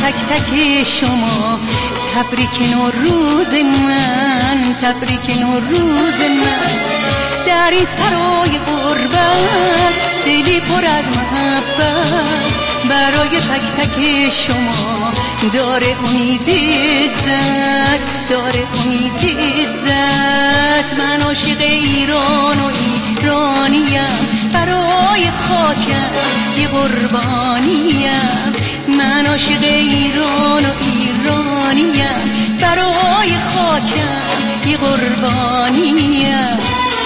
تک تک شما، تبریک نوروز من، تبریک نوروز من. در این سرای غربت دلی پر از محبت، برای تک تک شما داره امید عزت، داره امید عزت. من عاشق ایران و ایرانیم، برای خاکم یه قربانیم. من عاشق ایران و ایرانیم، برای خاکم یه قربانیم.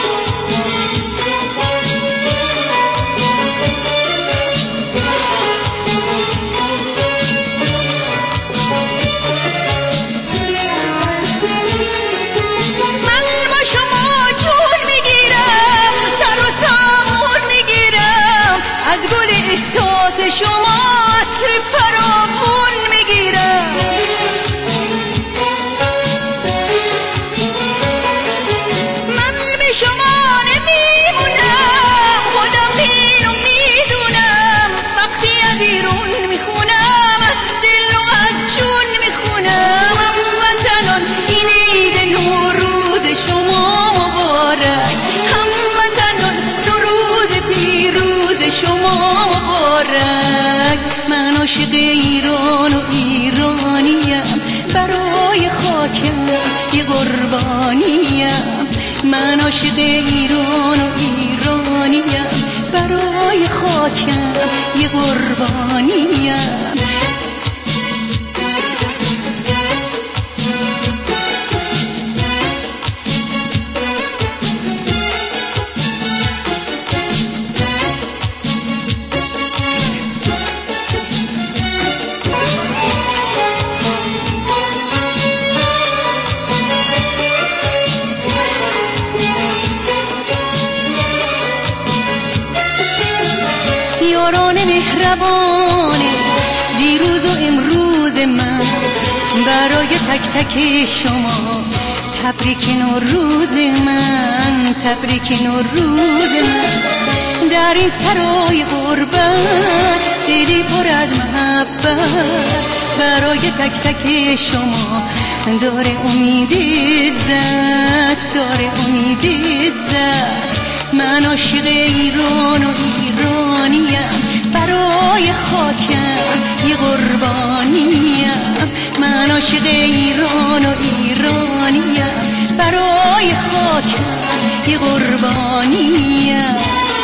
شما عطر فراوون میگیرم، من به شما نمیمونم، خودم اینو میدونم. وقتی از ایرون میخونم، از دل و از جون میخونم. هموطنان این عید نوروز شما مبارک، هموطنان نوروز پیروز شما مبارک. من عاشق ایران و ایرانیم، برای خاکم یه قربانیم. من عاشق ایران و ایرانیم، برای خاکم یه قربانیم. یاران مهربان دیروز و امروز من، برای تک تک شما تبریک نوروز من، تبریک نوروز من. در این سرای غربت دلی پر از محبت، برای تک تک شما داره امید عزت، داره امید عزت. من عاشق ایران و ایرانیم، برای خاکم یه قربانیم. من عاشق ایران و ایرانیم، برای خاکم یه قربانیم.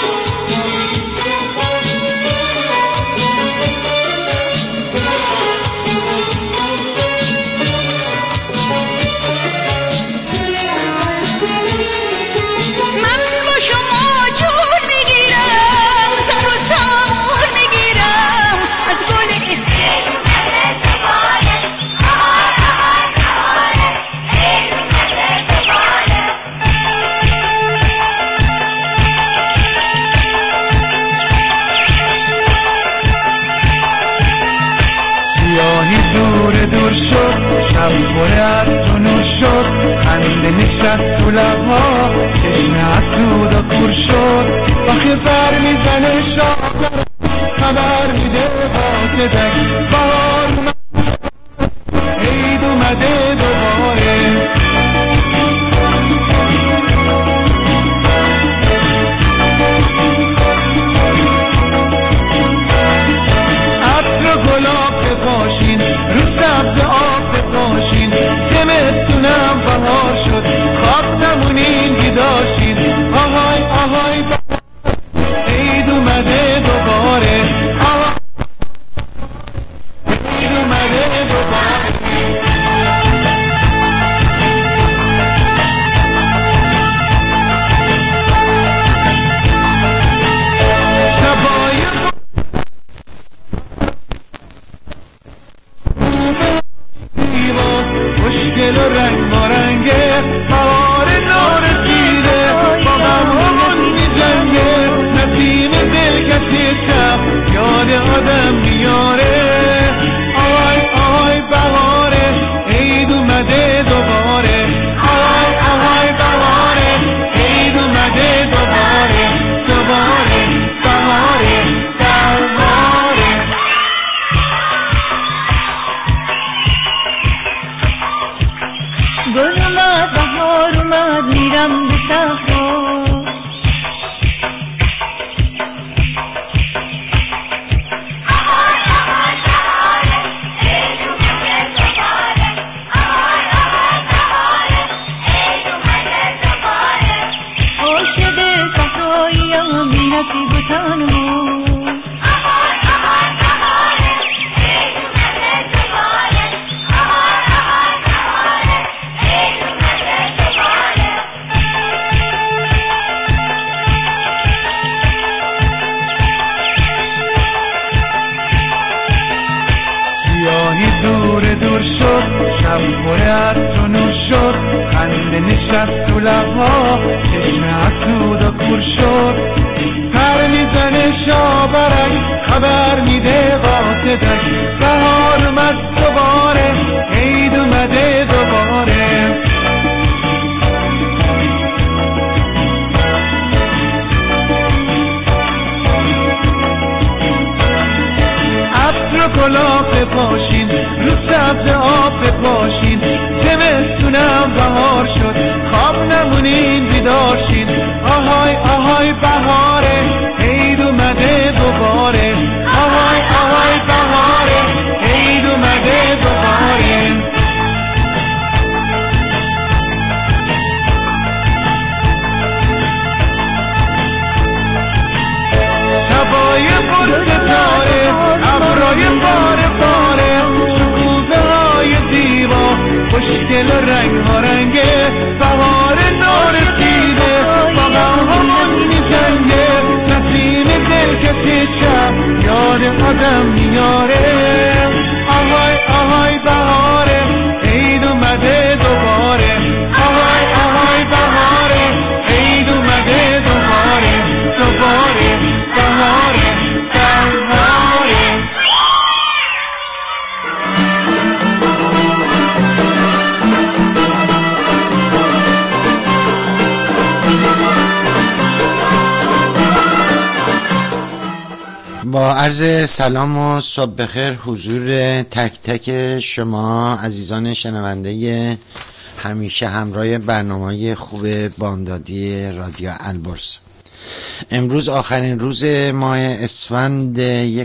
دور شد، شب پر از تو نور شد، خنده نشست تو لبها، چشمه از دود و کور شد. وقتی بر میزنه شاخر، خبر میده قاطدک بهار اومد، عید اومده دوباره. عطر گلاب بپاشین، رو سبز آب بپاشین، زمستونم بهار شد، خواستمونین بیداشین. آهای آهای عید اومده دوباره. شب پر از تو نوش شد، خنده نشست تو لبها، چشم حسود و کور شد. پر میزنه شاورک، خبر میده قاصدک، بهار اومد دوباره، عید اومده دوباره. عطر و کلاه پاشین، رو سبز آب پاشین، زمستونم بهار شد، خواب نمونین بیدار شین. آهای آهای بهاره، عید اومده دوباره، آهای آهای بهاره، عید اومده دوباره. شبای پر ستاره، ابرای باره باره، شکوفه های زیبا، خوشگل و رنگ ها رنگه، بهار نارسیده، با غمهامون میجنگه، نسیم دل کسی شب یاد آدم میاره. آهای آهای بهاره، عید اومده دوباره، آهای آهای بهاره، عید اومده دوباره، دوباره بهاره بهاره. با عرض سلام و صبح بخیر حضور تک تک شما عزیزان شنونده همیشه همراه برنامه خوب بامدادی رادیو البرز. امروز آخرین روز ماه اسفند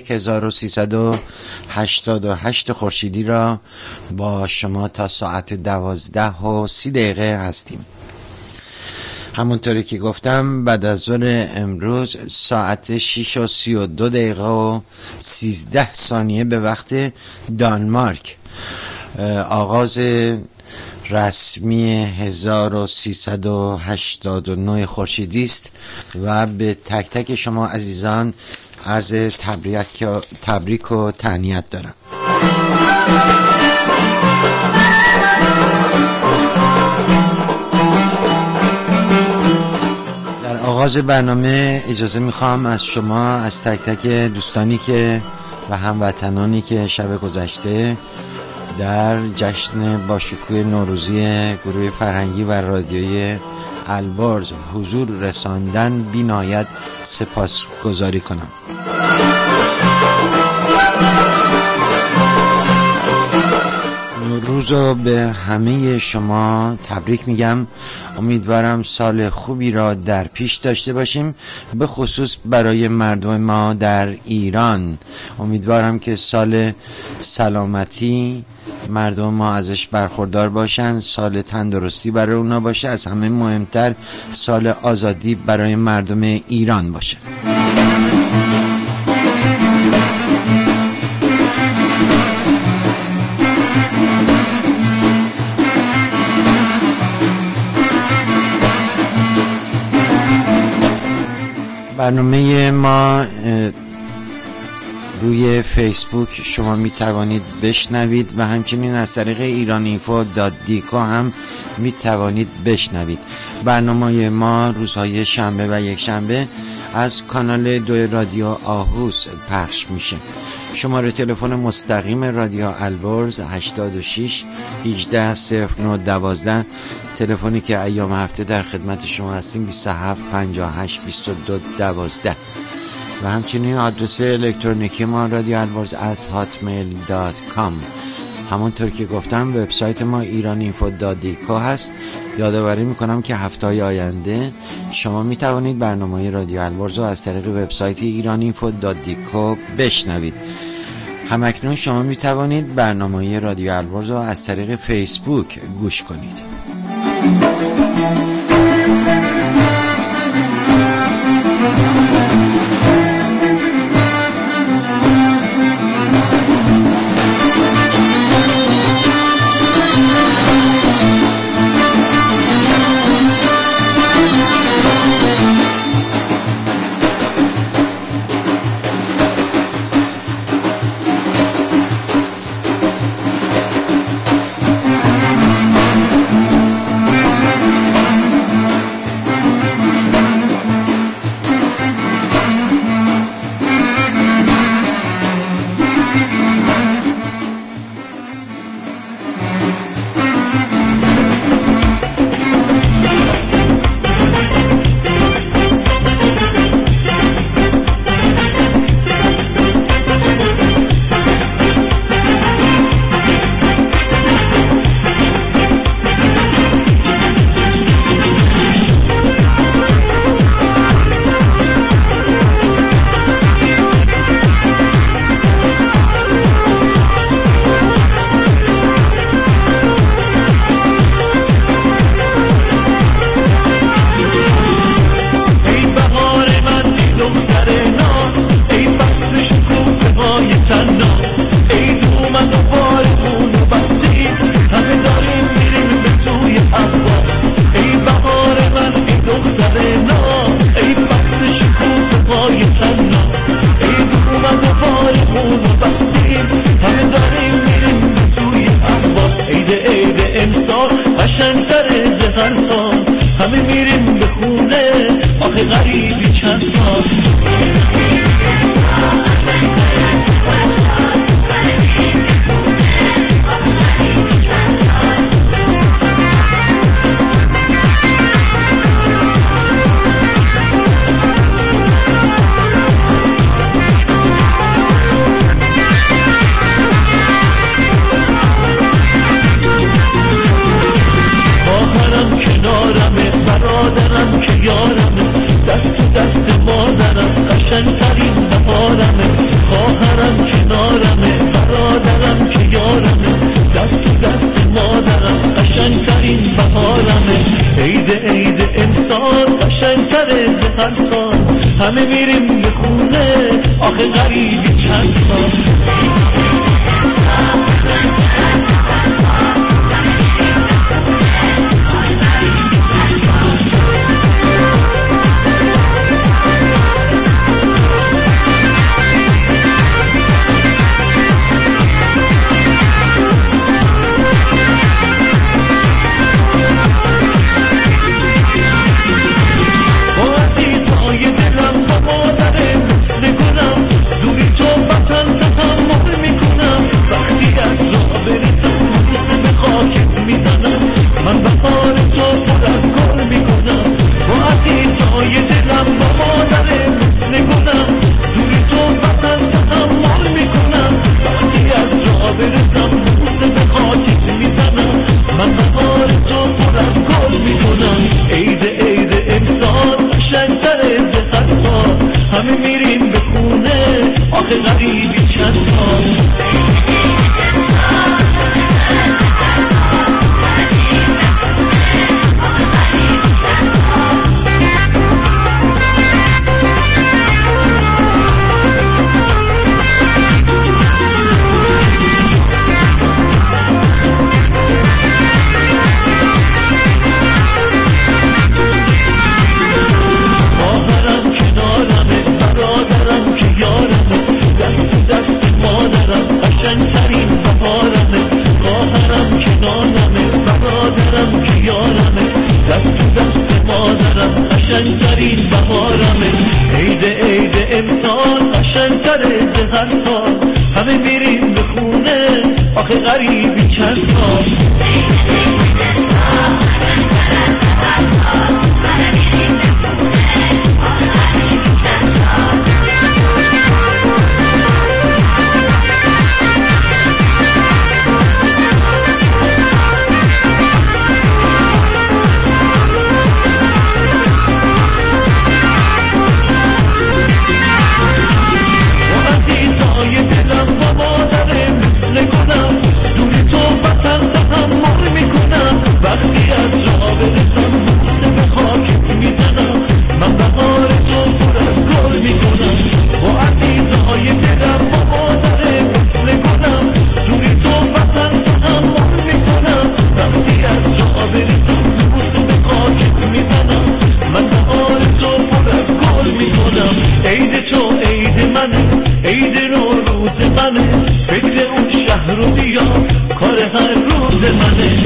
1388 خورشیدی را با شما تا ساعت 12:30 هستیم. همونطوری که گفتم بعد از ظهر امروز ساعت 6:32 و 13 ثانیه به وقت دانمارک آغاز رسمی 1389 خورشیدی است و به تک تک شما عزیزان عرض تبریک و تهنیت دارم. آغاز برنامه اجازه میخوام از شما، از تک تک دوستانی که و هموطنانی که شب گذشته در جشن باشکوه نوروزی گروه فرهنگی و رادیویی البرز حضور رساندن بی‌نهایت سپاسگزاری کنم. نوروز رو به همه شما تبریک میگم. امیدوارم سال خوبی را در پیش داشته باشیم، به خصوص برای مردم ما در ایران. امیدوارم که سال سلامتی مردم ما ازش برخوردار باشن، سال تندرستی برای اونا باشه، از همه مهمتر سال آزادی برای مردم ایران باشه. برنامه ما روی فیسبوک شما می توانید بشنوید و همچنین از طریق ایرانینفو.com هم می توانید بشنوید. برنامه ما روزهای شنبه و یک شنبه از کانال 2 رادیو آهوس پخش میشه. شماره تلفن مستقیم رادیو البرز 86 18 09 12، تلفنی که ایام هفته در خدمت شما هستیم 27 58 22 12 و همچنین آدرس الکترونیکی ما رادیو البرز @hotmail.com. همونطور که گفتم وبسایت ما ایرانینفو.com هست. یادآوری میکنم که هفته‌های آینده شما میتوانید برنامه رادیو البرز رو از طریق وبسایت ایرانینفو.com بشنوید. همکنون شما میتوانید برنامه رادیو البرز رو از طریق فیسبوک گوش کنید. سال. برادرم که یارمه، دست تو دست مادرم قشنگترین بهارمه. خواهرم کنارمه، برادرم که یارمه، دست تو دست مادرم قشنگترین بهارمه. عید امسال قشنگتره ز هر سال، همه میریم به خونه آخه غریبی چند سال. همه میریم به خونه آخه غریبی چند سال. قشنگترین بهارمه. عید امسال قشنگتره ز هر سال، همه میریم به خونه آخه غریبی چند سال. عید نوروز منه، فکر اون شهر رو بیا کار هر روز منه.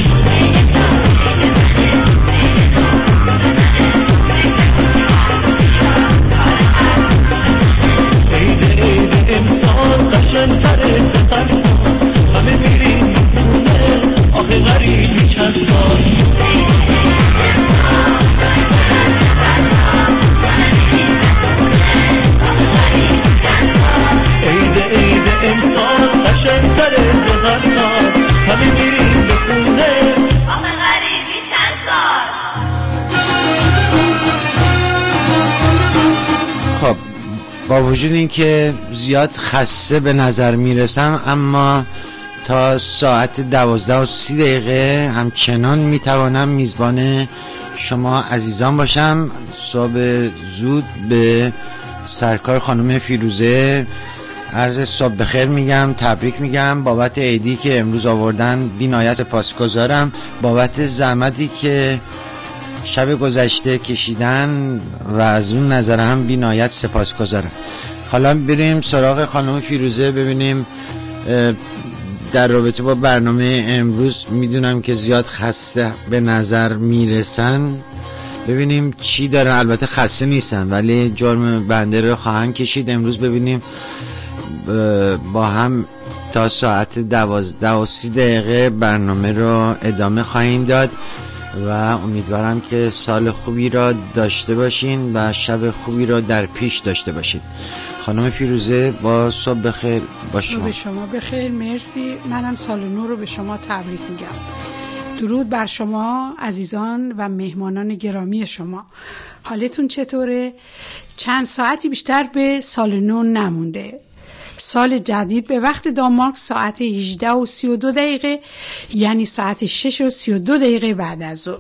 عید امسال قشنگتره ز هر سال، همه میریم خونه آخه غریبی چند سال. عید امسال قشنگتره ز هر سال، همه میریم به خونه آخه غریبی چند سال. خب با وجود این که زیاد خسته به نظر میرسم، اما تا ساعت 12:30 همچنان میتوانم میزبان شما عزیزان باشم. صبح زود به سرکار خانم فیروزه عرض صبح بخیر میگم، تبریک میگم بابت عیدی که امروز آوردن، بی‌نهایت سپاسگزارم بابت زحمتی که شب گذشته کشیدن و از اون نظر هم بی‌نهایت سپاسگزارم. حالا بریم سراغ خانم فیروزه ببینیم در رابطه با برنامه امروز. میدونم که زیاد خسته به نظر میرسن، ببینیم چی داره. البته خسته نیستن ولی جرم بنده رو خواهند کشید. امروز ببینیم با هم تا ساعت 12:30 برنامه رو ادامه خواهیم داد و امیدوارم که سال خوبی را داشته باشین و شب خوبی را در پیش داشته باشید. خانم فیروزه با صبح بخیر با شما. به شما بخیر، مرسی. منم سال نو رو به شما تبریک میگم. درود بر شما عزیزان و مهمانان گرامی شما. حالتون چطوره؟ چند ساعتی بیشتر به سال نو نمونده. سال جدید به وقت دانمارک ساعت 18:32 یعنی ساعت 6:32 بعد از ظهر.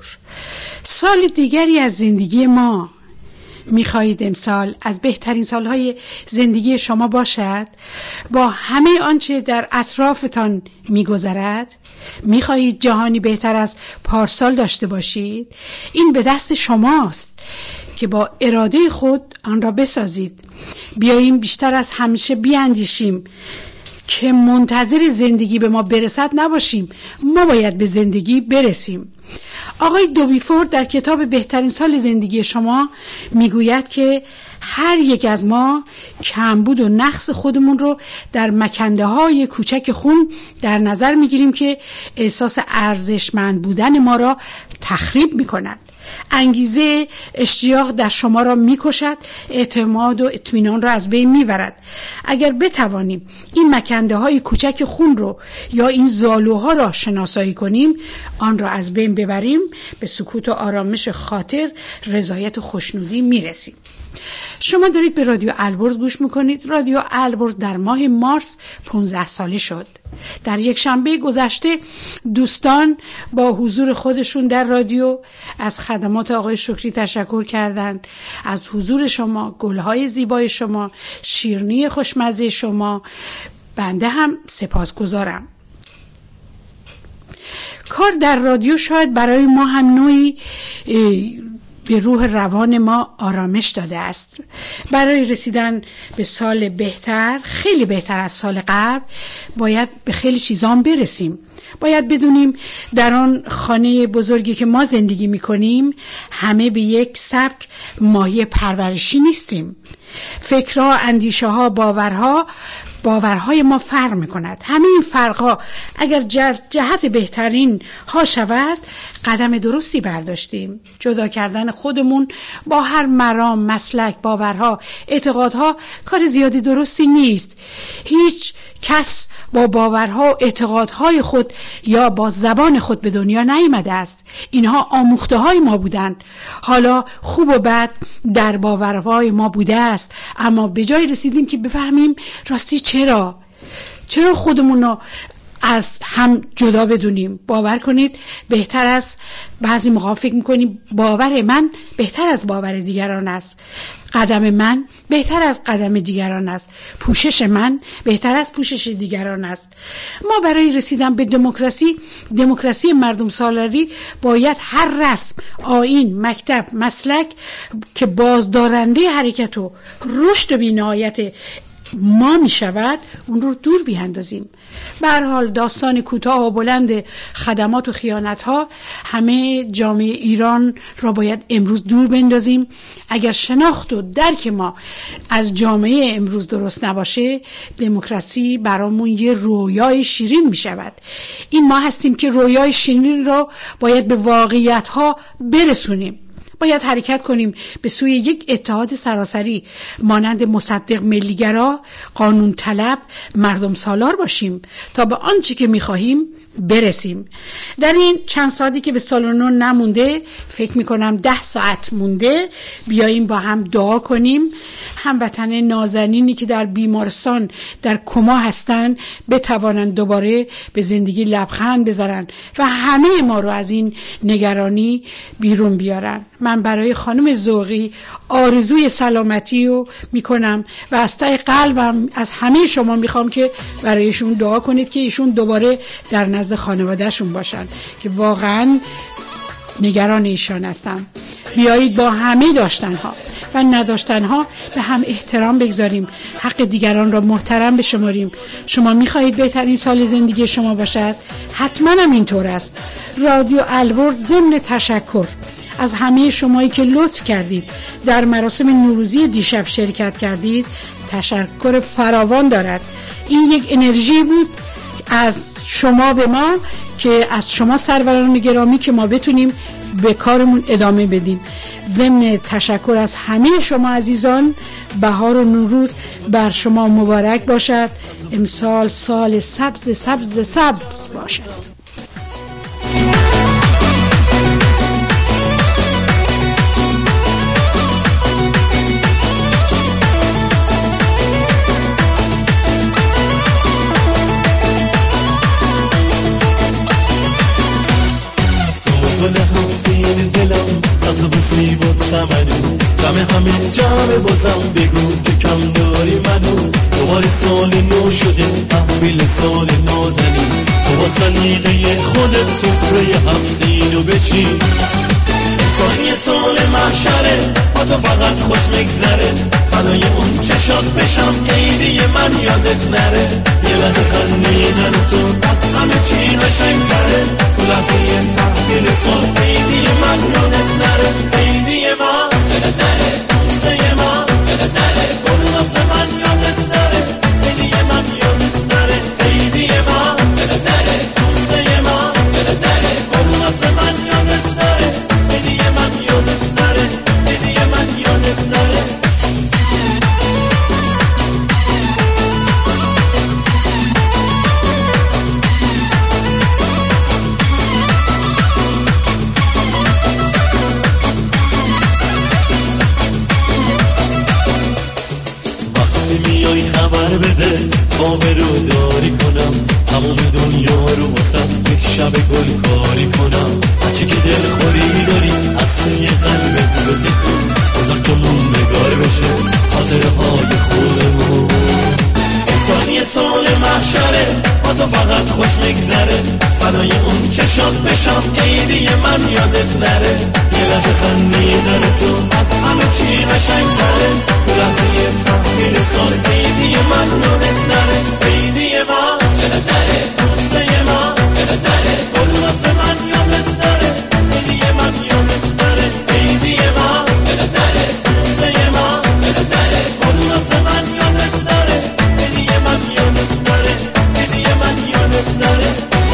سال دیگری از زندگی ما. میخواهید امسال از بهترین سالهای زندگی شما باشد با همه آنچه در اطرافتان میگذرد؟ میخواهید جهانی بهتر از پارسال داشته باشید؟ این به دست شماست که با اراده خود آن را بسازید. بیاییم بیشتر از همیشه بیاندیشیم که منتظر زندگی به ما برسد نباشیم، ما باید به زندگی برسیم. آقای دوبیفورد در کتاب بهترین سال زندگی شما میگوید که هر یک از ما کمبود و نقص خودمون رو در مکنده های کوچک خون در نظر میگیریم که احساس ارزشمند بودن ما را تخریب میکند. انگیزه اشتیاق در شما را میکشد، اعتماد و اطمینان را از بین میبرد. اگر بتوانیم این مکنده های کوچک خون رو یا این زالوها را شناسایی کنیم، آن را از بین ببریم، به سکوت و آرامش خاطر، رضایت و خوشنودی میرسیم. شما دارید به رادیو البرز گوش میکنید. رادیو البرز در ماه مارس 15 ساله شد. در یک شنبه گذشته دوستان با حضور خودشون در رادیو از خدمات آقای شکری تشکر کردند، از حضور شما، گلهای زیبای شما، شیرینی خوشمزه شما. بنده هم سپاسگزارم. کار در رادیو شاید برای ما هم نوعی به روح روان ما آرامش داده است. برای رسیدن به سال بهتر، خیلی بهتر از سال قبل، باید به خیلی چیزان برسیم. باید بدونیم در آن خانه بزرگی که ما زندگی می‌کنیم همه به یک سبک ماهی پرورشی نیستیم. فکرها، اندیشه‌ها، باورهای ما فرق می‌کند. همه این فرق‌ها اگر جهت بهترین ها شود، قدم درستی برداشتیم. جدا کردن خودمون با هر مرام، مسلک، باورها، اعتقادها کار زیادی درستی نیست. هیچ کس با باورها و اعتقادهای خود یا با زبان خود به دنیا نیامده است. اینها آموخته های ما بودند. حالا خوب و بد در باورهای ما بوده است، اما به جای رسیدیم که بفهمیم راستی چرا خودمون رو از هم جدا بدونیم. باور کنید بهتر از بعضی موقع فکر میکنیم باور من بهتر از باور دیگران است، قدم من بهتر از قدم دیگران است، پوشش من بهتر از پوشش دیگران است. ما برای رسیدن به دموکراسی مردم سالاری باید هر رسم، آیین، مکتب، مسلک که بازدارنده حرکت و رشد و بی‌نهایت ما می شود اون رو دور بیاندازیم. به هر حال داستان کوتاه و بلند خدمات و خیانت ها همه جامعه ایران را باید امروز دور بندازیم. اگر شناخت و درک ما از جامعه امروز درست نباشه، دموکراسی برامون یه رویای شیرین می شود. این ما هستیم که رویای شیرین را باید به واقعیت ها برسونیم. باید حرکت کنیم به سوی یک اتحاد سراسری مانند مصدق ملیگرا، قانون طلب، مردم سالار باشیم تا به آنچه که می‌خواهیم برسیم. در این چند ساعتی که به سال نو نمونده، فکر می‌کنم 10 ساعت مونده، بیاییم با هم دعا کنیم. هموطن نازنینی که در بیمارستان در کما هستند بتوانند دوباره به زندگی لبخند بزنن و همه ما رو از این نگرانی بیرون بیارن. من برای خانم ذوقی آرزوی سلامتی رو میکنم و از ته قلبم از همه شما میخوام که برایشون دعا کنید که ایشون دوباره در نزد خانوادهشون باشن که واقعا نگران ایشان هستم. بیایید با همه داشتنها و نداشتنها به هم احترام بگذاریم، حق دیگران را محترم بشماریم. شما میخواهید بهترین سال زندگی شما باشد؟ حتما هم اینطور است. رادیو البرز ضمن تشکر از همه شمایی که لطف کردید در مراسم نوروزی دیشب شرکت کردید تشکر فراوان دارد. این یک انرژی بود از شما به ما که از شما سروران گرامی که ما بتونیم به کارمون ادامه بدیم. ضمن تشکر از همه شما عزیزان، بهار و نوروز بر شما مبارک باشد. امسال سال سبز سبز سبز باشد. حسین دلم سبز و سیب و سمنو دم همه جمع بازم بگو که کم داری منو. دوباره سال نو شده تحویل سال نازنی، تو با سلیقه خودت سفره حفظینو بچین. سال سال محشره با تو فقط خوش میگذره، فدای اون چشات بشم عیدی من یادت نره. یه لحظه خندیدن تو از همه چی قشنگ‌تره، تو لحظه تحویل سال عیدی من یادت نره. عیدی من یادت نره، دوسته من یادت نره، گل واسه من یادت نره. عیدی من یادت نره، عیدی من یادت نره، دوسته من یادت نره، گل واسه من یادت نره. عیدی من یادت نره، عیدی من یادت نره. میای خبر بده تا برو داری کنم، تمام دنیا رو واسم یک شب گل کاری کنم. هرچی که دل خوری داری از سوی قلبت رو تکون بذار که موندگار بشه خاطره های خودمون. انسانی سال محشره با تو فقط خوش میگذره، فدای اون چشات بشم عیدی من یادت نره. یه لحظه خندیدن تو از همه چی قشنگ‌تره، تو لحظه تحویل سال عیدی من یادت نره. عیدی من یادت نره، دوسته من یادت نره، گل واسه من یادت نره. عیدی من یادت نره، عیدی من یادت نره، دوسته من یادت نره، گل واسه من یادت نره. عیدی من یادت نره، عیدی من یادت نره.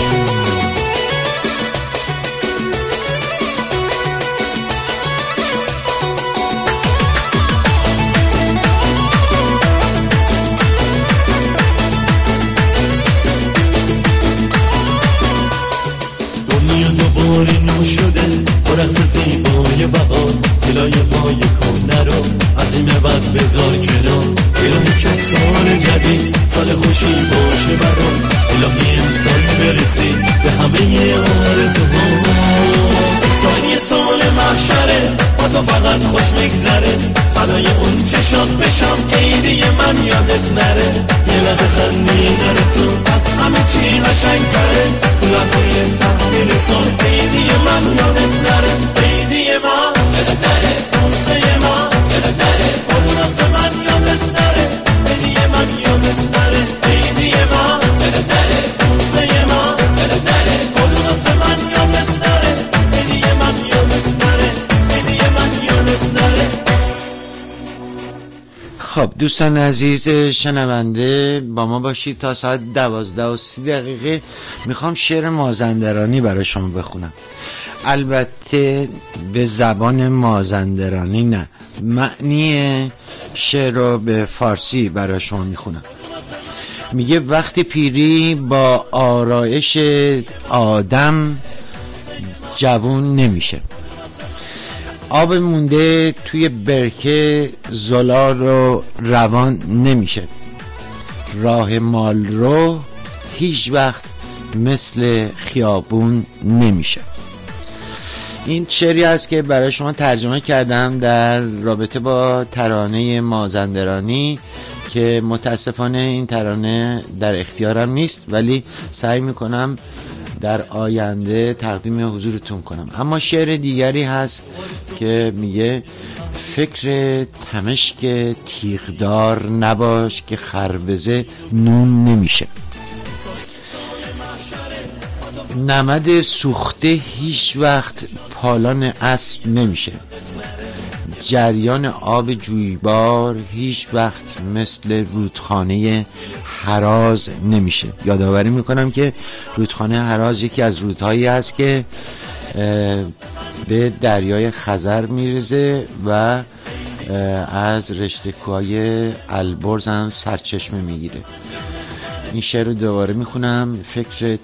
نو شده برقص زیبای بهار، دلای مای کهنه رو از این بعد بذار کنار. الهی که سال جدید سال خوشی باشه برام، الهی امسال برسی به همه آرزوها. سالی سال محشره با تو فقط خوش میگذره، فدای اون چشات بشم عیدی من یادت نره. یه لحظه خندیدن تو از همه چی قشنگ‌تره، تو لحظه تحویل سال عیدی من یادت نره. عیدی من یادت نره، دوسته من یادت نره، گل واسه من یادت نره. عیدی من یادت نره، عیدی من یادت نره، دوسته من یادت نره، گل واسه من یادت نره. عیدی من یادت نره، عیدی من یادت نره. خب دوستان عزیز شنونده با ما باشید تا ساعت 12:30. میخوام شعر مازندرانی برای شما بخونم، البته به زبان مازندرانی نه، معنی شعر رو به فارسی برای شما میخونم. میگه وقتی پیری با آرایش آدم جوون نمیشه، آب مونده توی برکه زلال رو روان نمیشه، راه مال رو هیچ وقت مثل خیابون نمیشه. این شعری است که برای شما ترجمه کردم در رابطه با ترانه مازندرانی که متاسفانه این ترانه در اختیارم نیست، ولی سعی میکنم در آینده تقدیم حضورتون کنم. اما شعر دیگری هست که میگه فکر تمشک تیغدار نباش که خربزه نون نمیشه. نمد سوخته هیچ وقت پالان اسب نمیشه. جریان آب جویبار هیچ وقت مثل رودخانه هراز نمیشه. یادآوری میکنم که رودخانه هراز یکی از رودهایی است که به دریای خزر میرزه و از رشته کوههای البرز هم سرچشمه میگیره. این شعر رو دوباره میخونم. فکر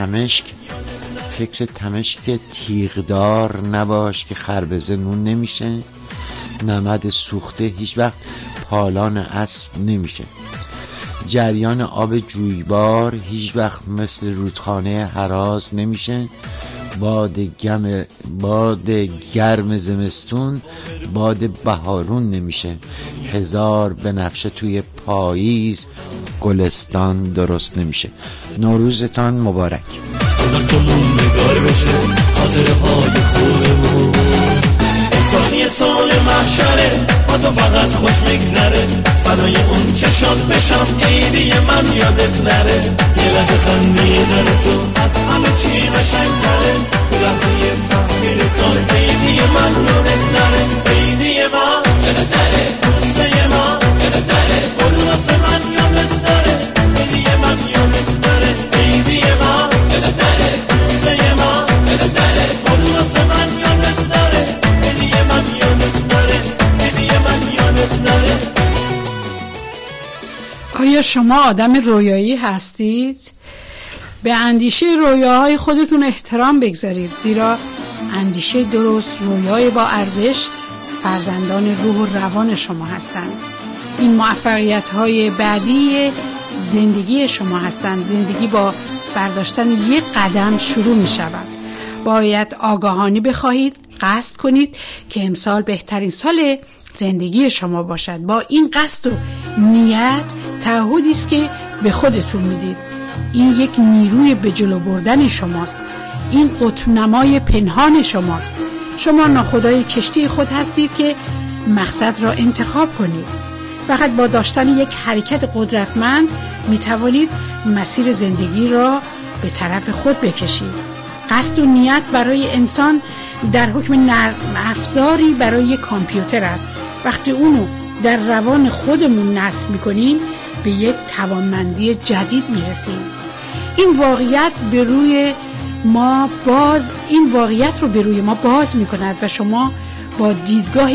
تمشک تیغدار نباش که خربزه نون نمیشه. نمد سوخته هیچ وقت پالان اسب نمیشه. جریان آب جویبار هیچ وقت مثل رودخانه هراز نمیشه. باد گرم زمستون باد بهارون نمیشه. هزار بنفشه توی پاییز گلستان درست نمیشه. نوروزتان مبارک. بذار که موندگار بشه خاطره های خوبمون. انسانی سال محشره با تو فقط خوش میگذره. فدای اون چشات بشم عیدی من یادت نره. یه لحظه خندیدن تو از همه چی قشنگ‌تره. تو لحظه تحویل سال عیدی من یادت نره. عیدی من یادت نره. دوسته من یادت نره. اون واسه من یادت نره. عیدی من یادت نره. عیدی من یادت نره. دوسته من یادت نره. اون واسه من یادت نره. عیدی من یادت نره. عیدی من یادت نره. آیا شما آدم رویایی هستید؟ به اندیشه رویاهای خودتون احترام بگذارید، زیرا اندیشه درست، رویای با ارزش فرزندان روح و روان شما هستند. این موفقیت‌های بعدی زندگی شما هستند. زندگی با برداشتن یک قدم شروع می شود. باید آگاهانه بخواهید، قصد کنید که امسال بهترین سال زندگی شما باشد. با این قصد و نیت تعهدی است که به خودتون میدید. این یک نیروی به جلو بردن شماست. این قطب‌نمای پنهان شماست. شما ناخدای کشتی خود هستید که مقصد را انتخاب کنید. فقط با داشتن یک حرکت قدرتمند می توانید مسیر زندگی را به طرف خود بکشید. قصد و نیت برای انسان در حکم نرم افزاری برای کامپیوتر است. وقتی اونو در روان خودمون نصب میکنیم به یک توانمندی جدید میرسیم. این واقعیت رو به روی ما باز میکند و شما با دیدگاه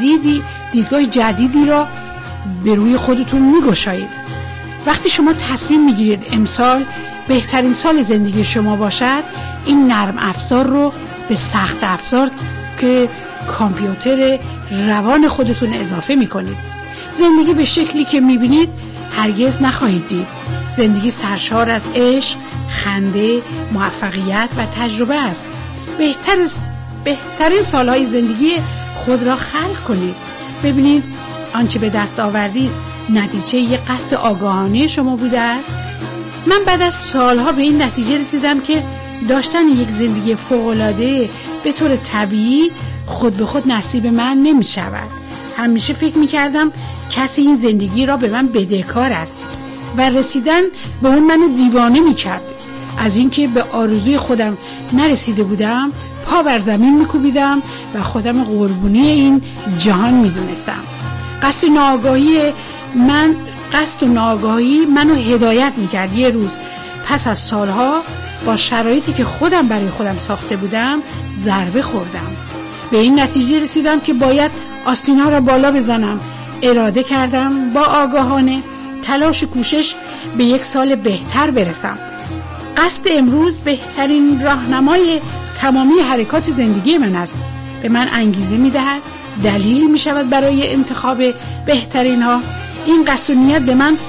جدیدی را به روی خودتون میگشایید. وقتی شما تصمیم میگیرید امسال بهترین سال زندگی شما باشد، این نرم افزار رو به سخت افزار که کامپیوتر روان خودتون اضافه میکنید. زندگی به شکلی که میبینید هرگز نخواهید دید. زندگی سرشار از عشق، خنده، موفقیت و تجربه است. بهترین سالهای زندگی خود را خلق کنید. ببینید آنچه به دست آوردید نتیجه یک قصد آگاهانه شما بوده است. من بعد از سالها به این نتیجه رسیدم که داشتن یک زندگی فوق‌العاده به طور طبیعی خود به خود نصیب من نمی شود. همیشه فکر می کردم کسی این زندگی را به من بدهکار است و رسیدن به اون منو دیوانه می کرد. از اینکه به آرزوی خودم نرسیده بودم پا بر زمین می کوبیدم و خودم قربانی این جهان می دونستم. قصد و ناآگاهی منو هدایت می کرد. یه روز پس از سالها با شرایطی که خودم برای خودم ساخته بودم ضربه خوردم. به این نتیجه رسیدم که باید آستین‌ها را بالا بزنم. اراده کردم با آگاهانه تلاش و کوشش به یک سال بهتر برسم. قصد امروز بهترین راهنمای تمامی حرکات زندگی من است. به من انگیزه می‌دهد، دلیل می‌شود برای انتخاب بهترین ها. این قصد و نیت به من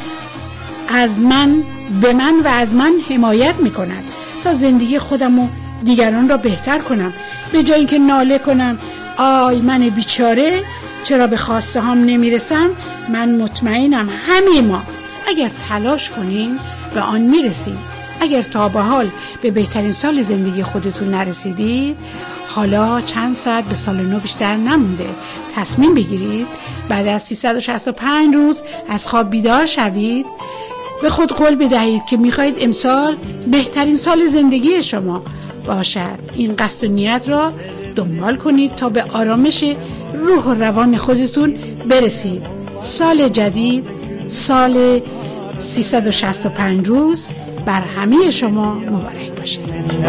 و از من حمایت می‌کند تا زندگی خودم و دیگران را بهتر کنم. به جای اینکه ناله کنم آی من بیچاره چرا به خواسته هام نمیرسم، من مطمئنم همه ما اگر تلاش کنیم به آن میرسیم. اگر تا به حال به بهترین سال زندگی خودتون نرسیدید، حالا چند ساعت به سال نو بیشتر نمونده. تصمیم بگیرید بعد از 365 روز از خواب بیدار شوید، به خود قول بدهید که میخواهید امسال بهترین سال زندگی شما باشد. این قصد و نیت را دنبال کنید تا به آرامش روح و روان خودتون برسید. سال جدید، سال 365 روز بر همه شما مبارک باشه.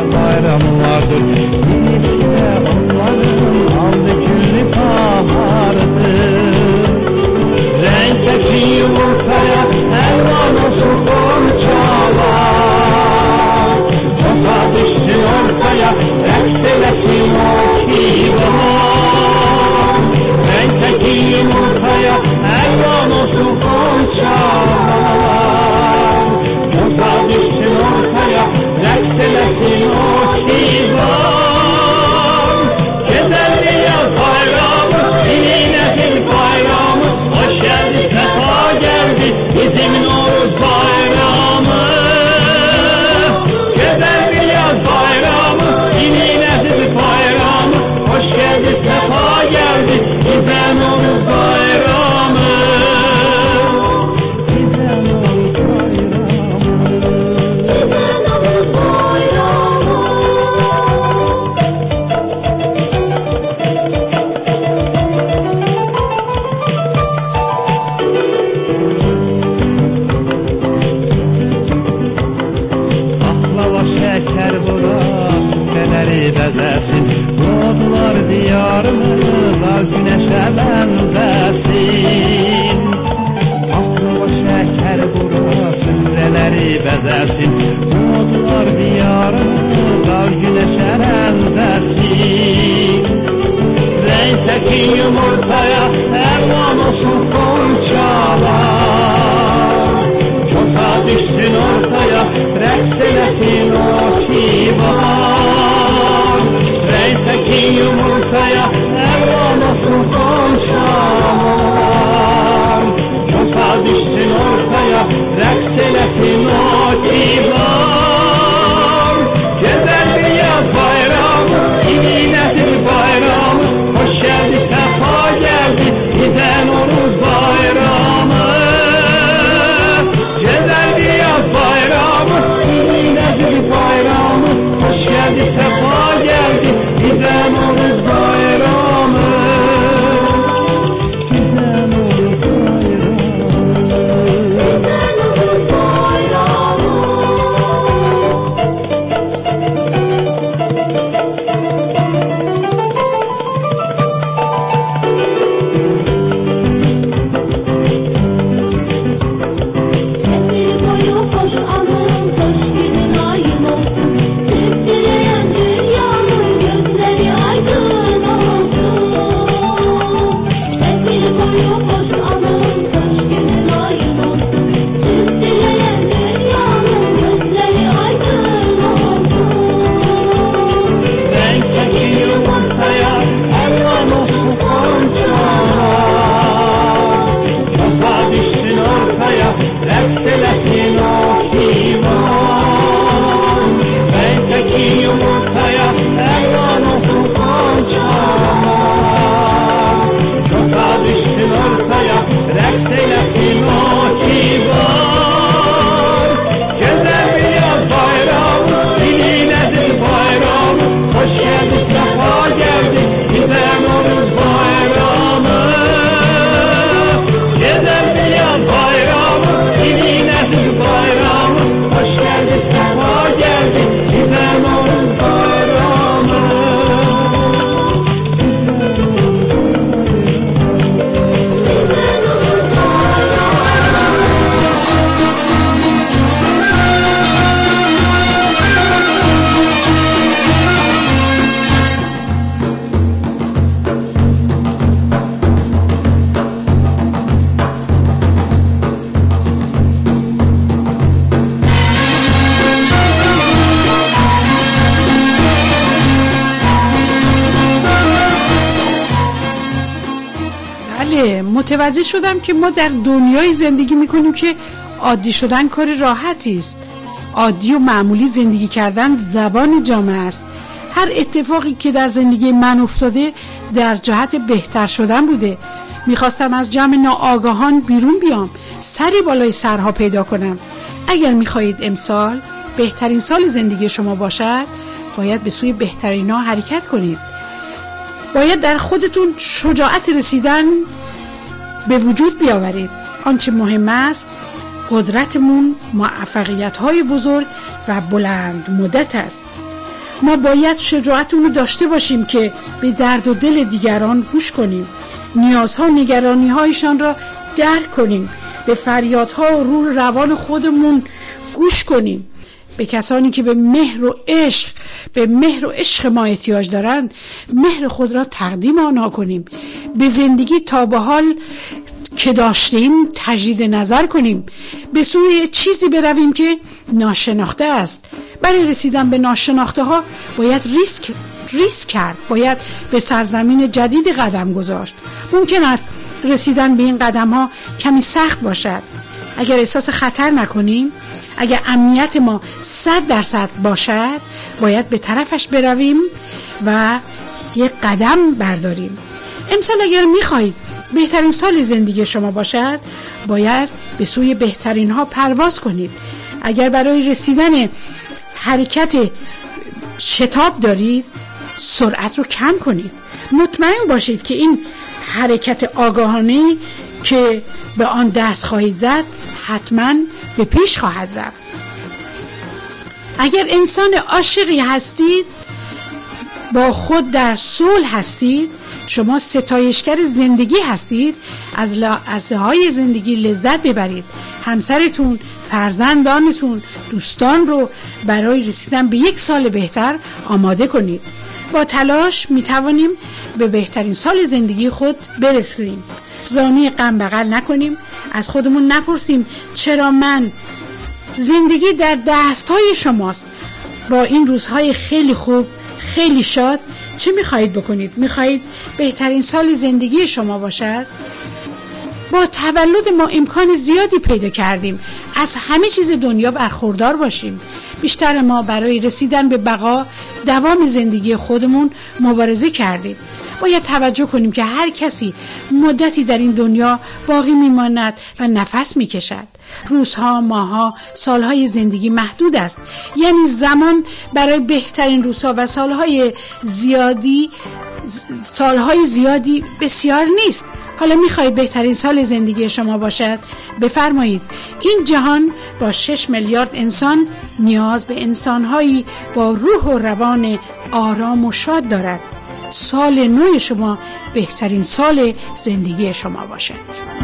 متوجه شدم که ما در دنیای زندگی میکنیم که عادی شدن کار راحتی است. عادی و معمولی زندگی کردن زبان جامعه است. هر اتفاقی که در زندگی من افتاده در جهت بهتر شدن بوده. میخواستم از جمع ناآگاهان بیرون بیام، سری بالای سرها پیدا کنم. اگر میخواهید امسال بهترین سال زندگی شما باشد، باید به سوی بهترین ها حرکت کنید. باید در خودتون شجاعت رسیدن به وجود بیاورید. آنچه مهم است قدرتمون موفقیت‌های بزرگ و بلند مدت است. ما باید شجاعت اونو داشته باشیم که به درد و دل دیگران گوش کنیم، نیازها و نگرانی‌هایشان را درک کنیم، به فریادها و روح روان خودمون گوش کنیم، به کسانی که به مهر و عشق ما احتیاج دارند مهر خود را تقدیم آنها کنیم، به زندگی تا به حال که داشتیم تجدید نظر کنیم، به سوی چیزی برویم که ناشناخته است. برای رسیدن به ناشناخته ها باید ریسک کرد، باید به سرزمین جدید قدم گذاشت. ممکن است رسیدن به این قدم ها کمی سخت باشد. اگر احساس خطر نکنیم، اگر امنیت ما 100% باشد، باید به طرفش برویم و یک قدم برداریم. امسال اگر میخواهید بهترین سال زندگی شما باشد، باید به سوی بهترین ها پرواز کنید. اگر برای رسیدن حرکت شتاب دارید، سرعت رو کم کنید. مطمئن باشید که این حرکت آگاهانه‌ای که به آن دست خواهید زد حتما به پیش خواهد رفت. اگر انسان عاشقی هستید، با خود در صلح هستید، شما ستایشگر زندگی هستید، از لحظه‌های زندگی لذت ببرید. همسرتون، فرزندانتون، دوستان رو برای رسیدن به یک سال بهتر آماده کنید. با تلاش میتوانیم به بهترین سال زندگی خود برسیم. زانوی غم بغل نکنیم، از خودمون نپرسیم چرا من. زندگی در دستهای شماست. با این روزهای خیلی خوب، خیلی شاد چه میخواهید بکنید؟ میخواهید بهترین سال زندگی شما باشد؟ با تولد ما امکان زیادی پیدا کردیم از همه چیز دنیا برخوردار باشیم. بیشتر ما برای رسیدن به بقا، دوام زندگی خودمون مبارزه کردیم. باید توجه کنیم که هر کسی مدتی در این دنیا باقی میماند و نفس میکشد. روزها، ماهها، سالهای زندگی محدود است. یعنی زمان برای بهترین روزها و سالهای زیادی بسیار نیست. حالا میخواهید بهترین سال زندگی شما باشد؟ بفرمایید. این جهان با 6 میلیارد انسان نیاز به انسانهایی با روح و روان آرام و شاد دارد. سال نو شما بهترین سال زندگی شما باشد.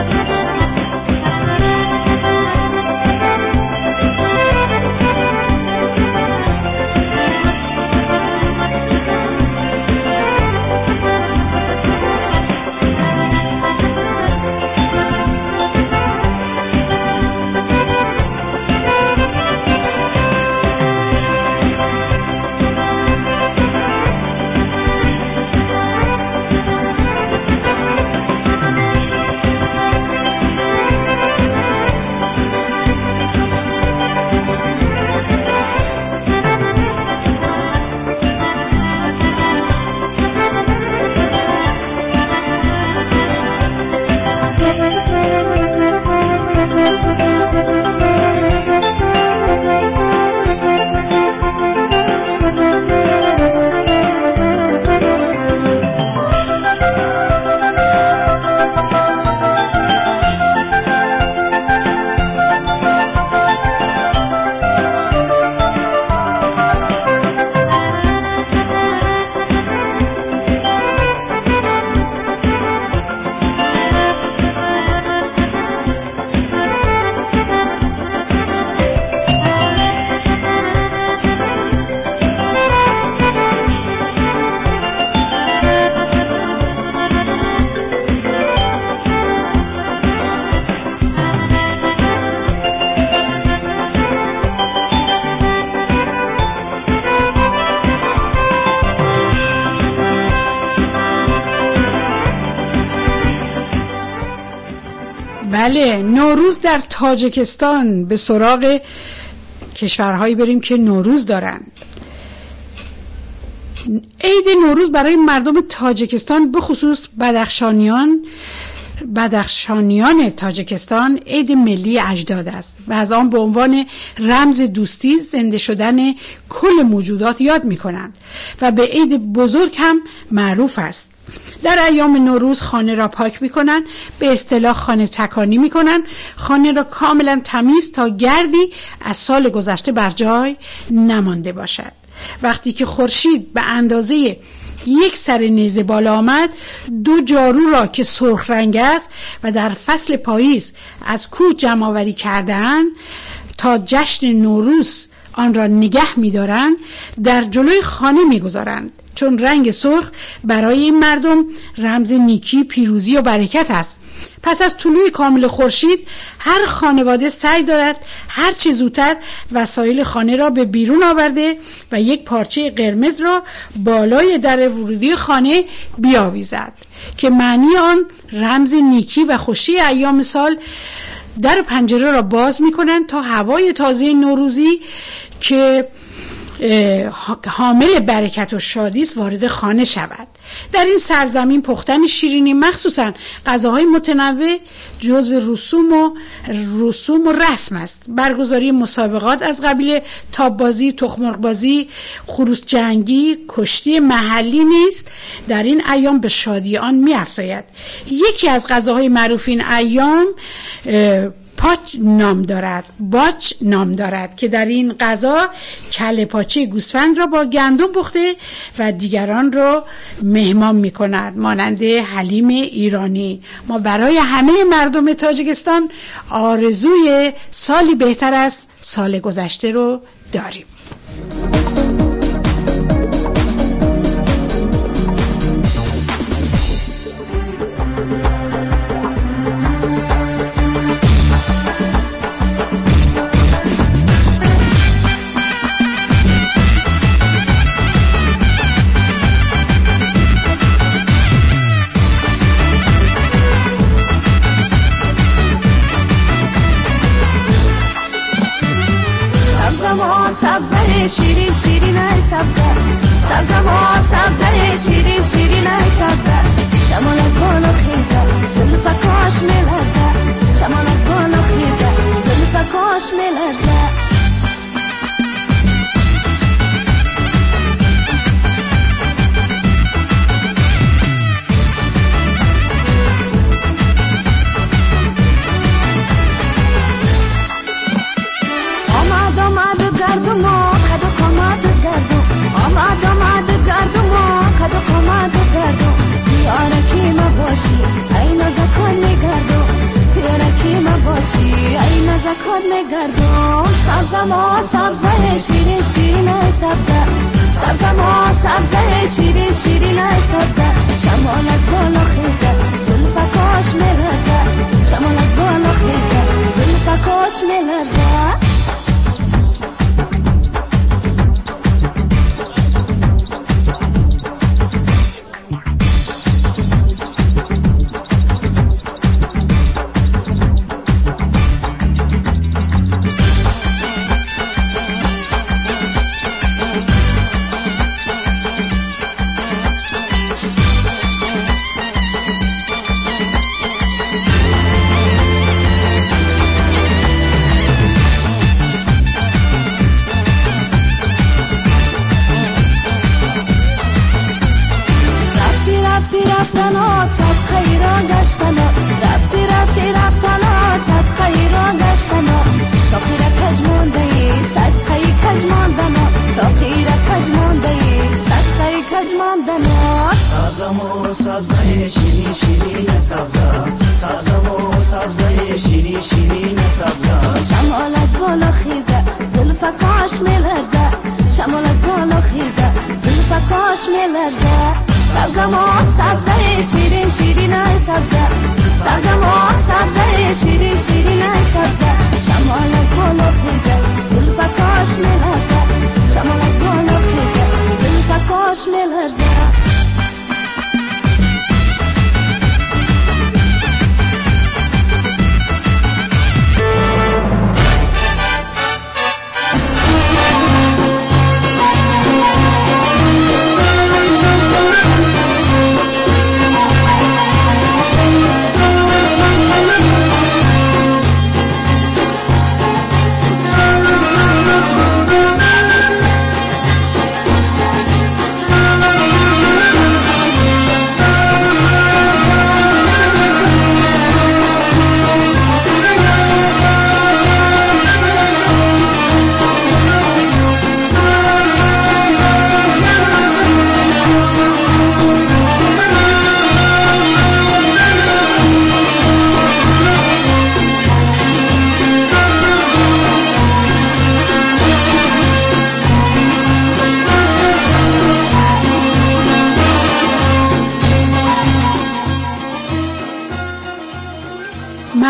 بله، نوروز در تاجیکستان. به سراغ کشورهایی بریم که نوروز دارن. عید نوروز برای مردم تاجیکستان به خصوص بدخشانیان بدخشانیان تاجیکستان عید ملی اجداد است و از آن به عنوان رمز دوستی، زنده شدن کل موجودات یاد می‌کنند و به عید بزرگ هم معروف است. در ایام نوروز خانه را پاک می‌کنند، به اصطلاح خانه تکانی می‌کنند، خانه را کاملا تمیز تا گردی از سال گذشته بر جای نمانده باشد. وقتی که خورشید به اندازه یک سر نیزه بالا آمد، 2 جارو را که سرخ رنگ است و در فصل پاییز از کوه جمع آوری کرده‌اند تا جشن نوروز آن را نگه می‌دارند، در جلوی خانه می‌گذارند، چون رنگ سرخ برای این مردم رمز نیکی، پیروزی و برکت است. پس از طلوع کامل خورشید هر خانواده سعی دارد هر چه زودتر وسایل خانه را به بیرون آورده و یک پارچه قرمز را بالای در ورودی خانه بیاویزد که معنی آن رمز نیکی و خوشی ایام سال. در پنجره را باز می‌کنند تا هوای تازه نوروزی که حامل برکت و شادی است وارد خانه شود. در این سرزمین پختن شیرینی، مخصوصا غذاهای متنوع، جزو رسوم و رسم است. برگزاری مسابقات از قبیل تاب بازی، تخم مرغ بازی، خروس جنگی، کشتی محلی نیست در این ایام به شادی آن می‌افزاید. یکی از غذاهای معروف این ایام باچ نام دارد که در این غذا کله پاچه گوسفند را با گندم پخته و دیگران را مهمان می‌کند، مانند حلیم ایرانی. ما برای همه مردم تاجیکستان آرزوی سالی بهتر از سال گذشته رو داریم. سبزه شیرین شیرین ای سبزه، سبزه ما سبزه شیرین شیرین ای سبزه، شمال از بالا خیزه زلفکاش میلرزه، شمال از بالا خیزه زلفکاش میلرزه. سبزه ما سبزه شیرین شیرین ای سبزه، سبزه ما سبزه شیرین شیرین ای سبزه، شمال از بالا خیزه زلفکاش میلرزه، شمال از بالا خیزه زلفکاش میلرزه. سبزه شیرین شیرین سبزه، سبزه و سبزه شیرین شیرین سبزه، شمال از بالا خیزه زلفکاش میلرزه، شمال از بالا خیزه زلفکاش میلرزه. سبزه ما سبزه شیرین شیرین ای سبزه، سبزه ما سبزه شیرین شیرین ای سبزه، شمال از بالا خیزه زلفکاش میلرزه، شمال از بالا خیزه زلفکاش میلرزه.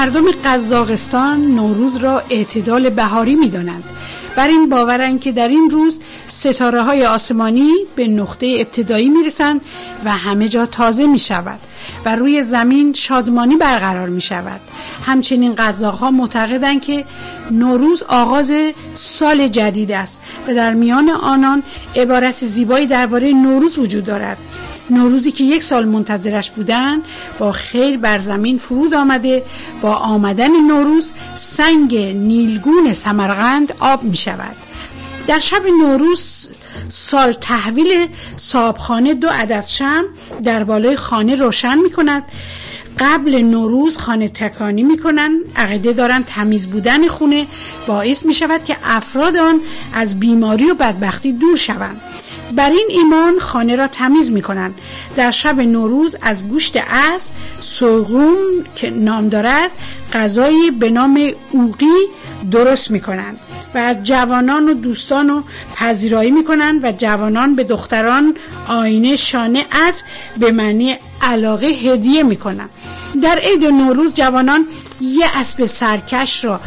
مردم قزاقستان نوروز را اعتدال بهاری می دانند. بر این باورند که در این روز ستاره های آسمانی به نقطه ابتدایی می رسند و همه جا تازه می شود و روی زمین شادمانی برقرار می شود. همچنین قزاق ها معتقدند که نوروز آغاز سال جدید است و در میان آنان عبارت زیبایی درباره نوروز وجود دارد. نوروزی که یک سال منتظرش بودند با خیر بر زمین فرود آمده. با آمدن نوروز سنگ نیلگون سمرقند آب می شود. در شب نوروز سال تحویل صاحبخانه 2 عدد شمع در بالای خانه روشن می کند. قبل نوروز خانه تکانی می کنند. عقیده دارند تمیز بودن خونه باعث می شود که افراد آن از بیماری و بدبختی دور شوند. بر این ایمان خانه را تمیز می کنند. در شب نوروز از گوشت اسب سوغون که نام دارد غذایی به نام اوقی درست می کنند و از جوانان و دوستان رو پذیرایی می کنند و جوانان به دختران آینه شانه عطر به معنی علاقه هدیه می کنند. در عید نوروز جوانان یه اسب سرکش را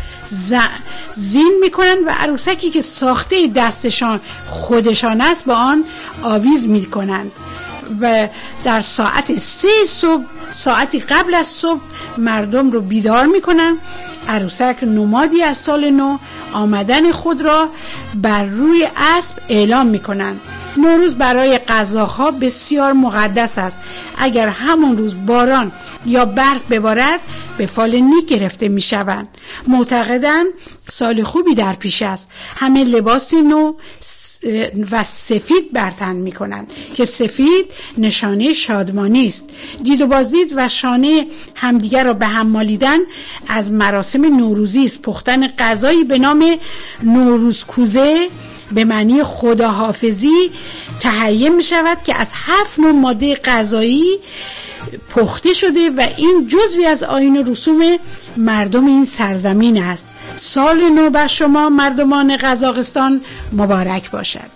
زین می کنند و عروسکی که ساخته دستشان خودشان است با آن آویز می کنند و در ساعت 3 صبح، ساعتی قبل از صبح، مردم رو بیدار می کنند. عروسک نمادی از سال نو آمدن خود را بر روی اسب اعلام می کنند. نوروز برای قزاق‌ها بسیار مقدس است. اگر همون روز باران یا برف ببارد به فال نیک گرفته می شوند. معتقدند سال خوبی در پیش است. همه لباس نو و سفید بر تن می کنند که سفید نشانه شادمانی است. دید و بازدید و شانه همدیگر را به هم مالیدن از مراسم نوروزی است. پختن غذایی به نام نوروز کوزه به معنی خداحافظی تهیه می شود که از 7 نوع ماده غذایی پخته شده و این جزوی از آیین و رسوم مردم این سرزمین است. سال نو بر شما مردمان قزاقستان مبارک باشد.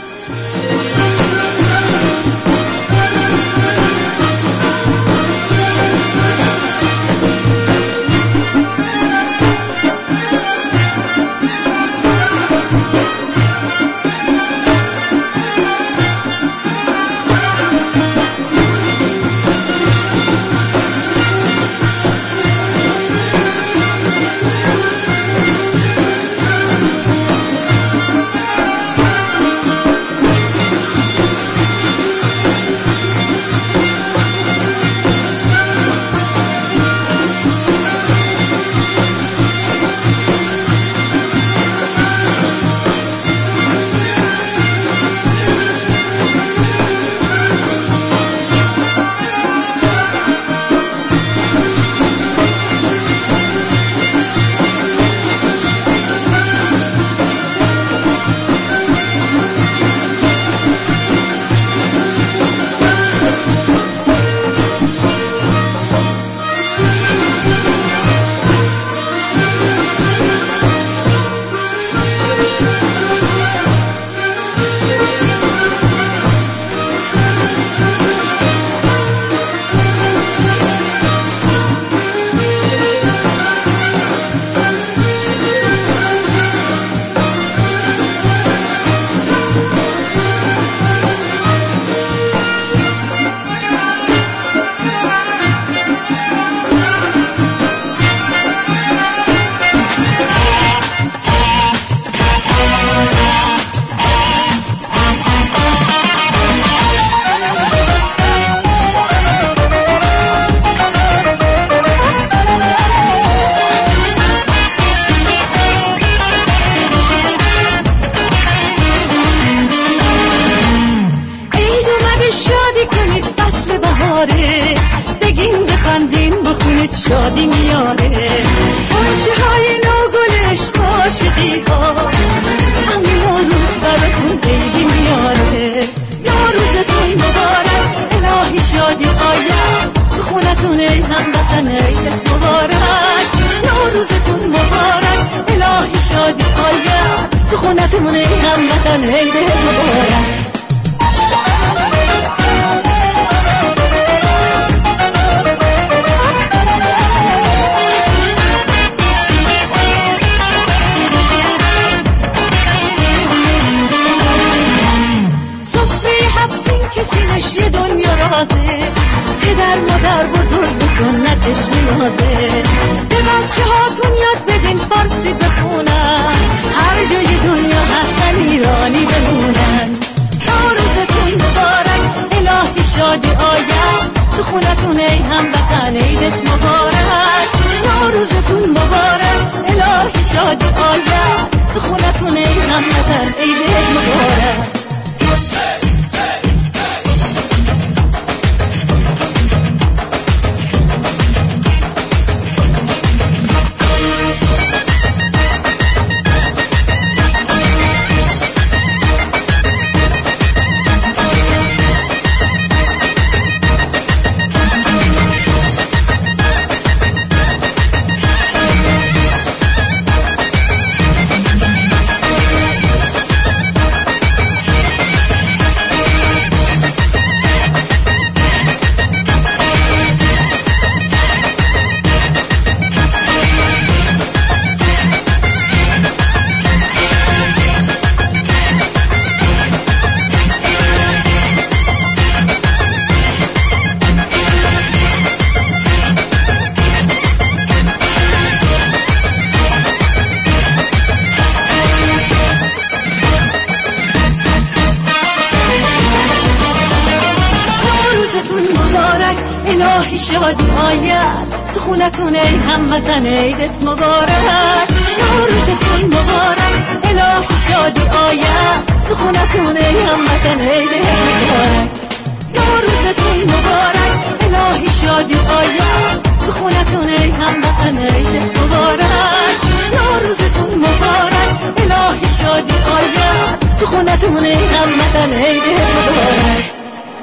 شادی میاره بچه های نوگلش عاشقی ها همین نوروز براتون عیدی میاره نوروزتون مبارک الهی شادی آید تو خونتون ای هموطن عیدت مبارک نوروزتون مبارک الهی شادی آید تو خونتون ای هموطن عیدت مبارک. شادی آید تو خونتون ای هموطن عیدت مبارک نوروزتون مبارک الهی شادی آید تو خونتون ای هموطن عیدت مبارک نوروزتون مبارک الهی شادی آید تو خونتون ای هموطن عیدت مبارک نوروزتون مبارک الهی شادی آید تو خونتون ای هموطن عیدت مبارک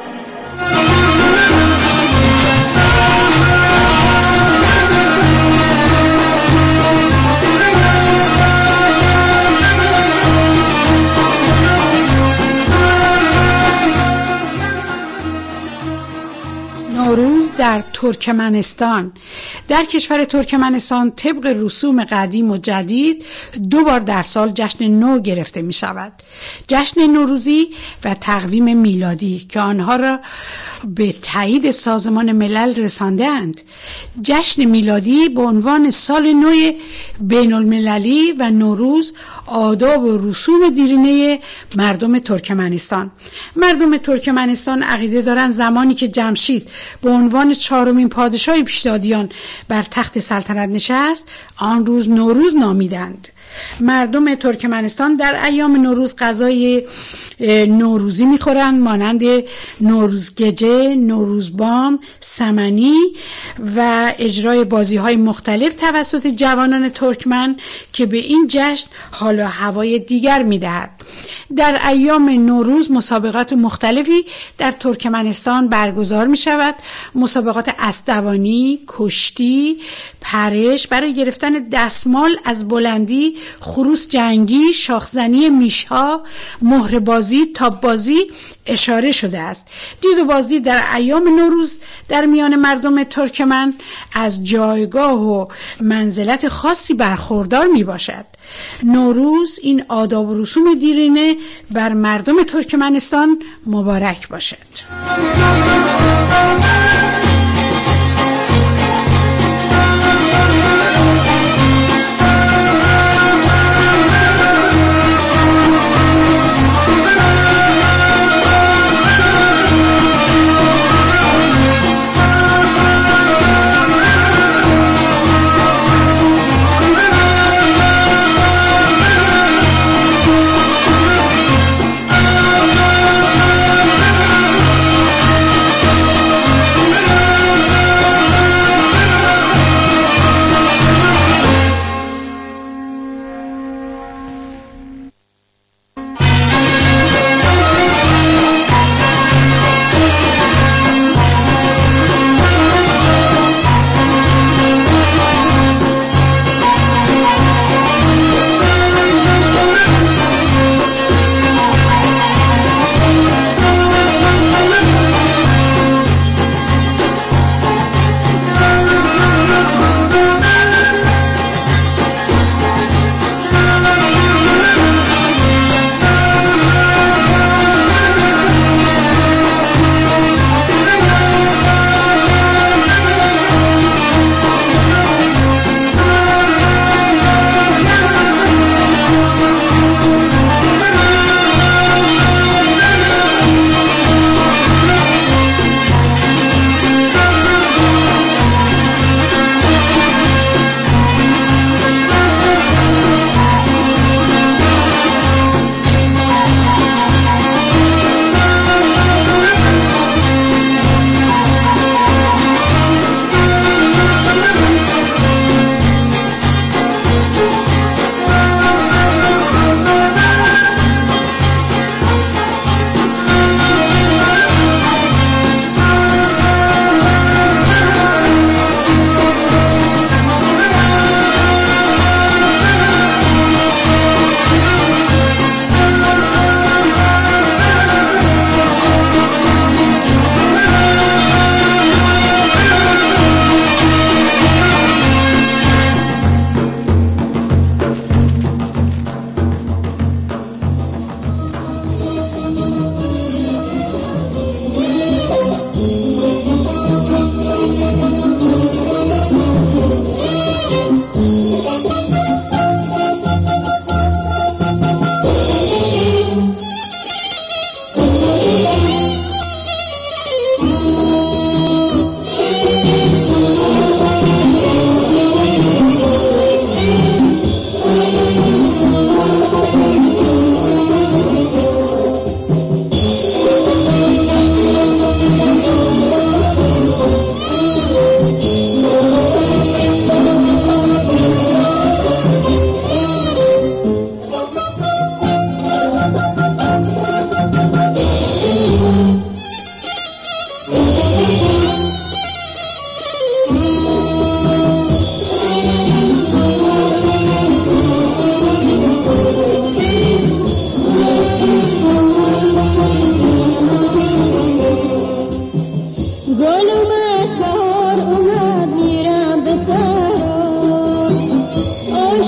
نوروز در ترکمنستان. در کشور ترکمنستان طبق رسوم قدیم و جدید 2 بار در سال جشن نو گرفته می شود. جشن نوروزی و تقویم میلادی که آنها را به تایید سازمان ملل رساندند. جشن میلادی به عنوان سال نو بین المللی و نوروز آداب و رسوم دیرینه مردم ترکمنستان. مردم ترکمنستان عقیده دارند زمانی که جمشید به عنوان 4مین پادشاه پیشدادیان بر تخت سلطنت نشست آن روز نوروز نامیدند. مردم ترکمنستان در ایام نوروز غذای نوروزی میخورند مانند نوروزگجه، نوروزبام، سمنی و اجرای بازی‌های مختلف توسط جوانان ترکمن که به این جشن حال و هوای دیگر میدهد. در ایام نوروز مسابقات مختلفی در ترکمنستان برگزار می شود. مسابقات اسب‌دوانی، کشتی، پرش برای گرفتن دستمال از بلندی، خروس جنگی، شاخزنی میشها، مهره بازی، تاب بازی اشاره شده است. دید و بازدید در ایام نوروز در میان مردم ترکمن از جایگاه و منزلت خاصی برخوردار می باشد. نوروز این آداب و رسوم دیرینه بر مردم ترکمنستان مبارک باشد.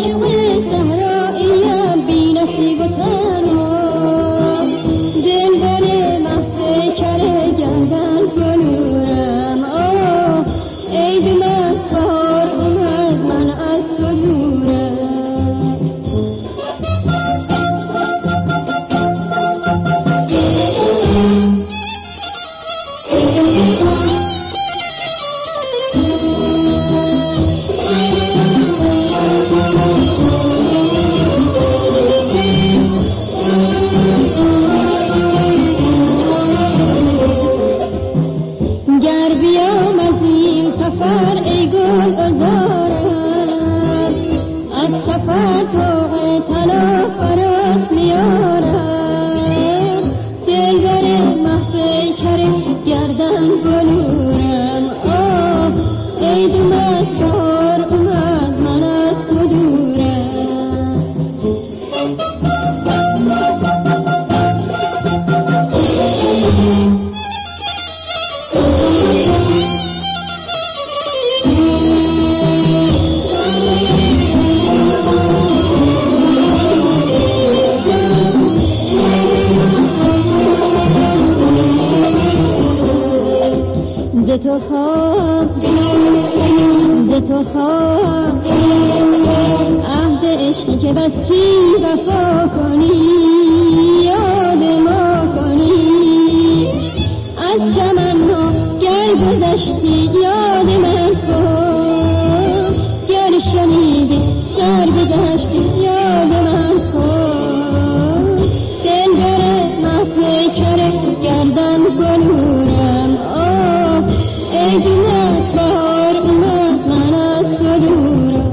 عاشق صحراییم بی نصیب و تنها دل بر مهد کره گردن بلورم عید من بهار اومد من از تو دورم گر بیام از این سفر ای گل عذارم از سفر طوق طلا برات میارم دل بر مهد کره گردن بلورم عید اومد بهار اومد من از تو دورم ز تو خواهم عهد عشقی که بستی وفا کنی یاد ما کنی از چمن‌ها گر گذشتی یاد من کن گر شنیدی سر گذشتی یاد من کن دل بر مهد کره گردن بلورم عید اومد بهار اومد من از تو دورم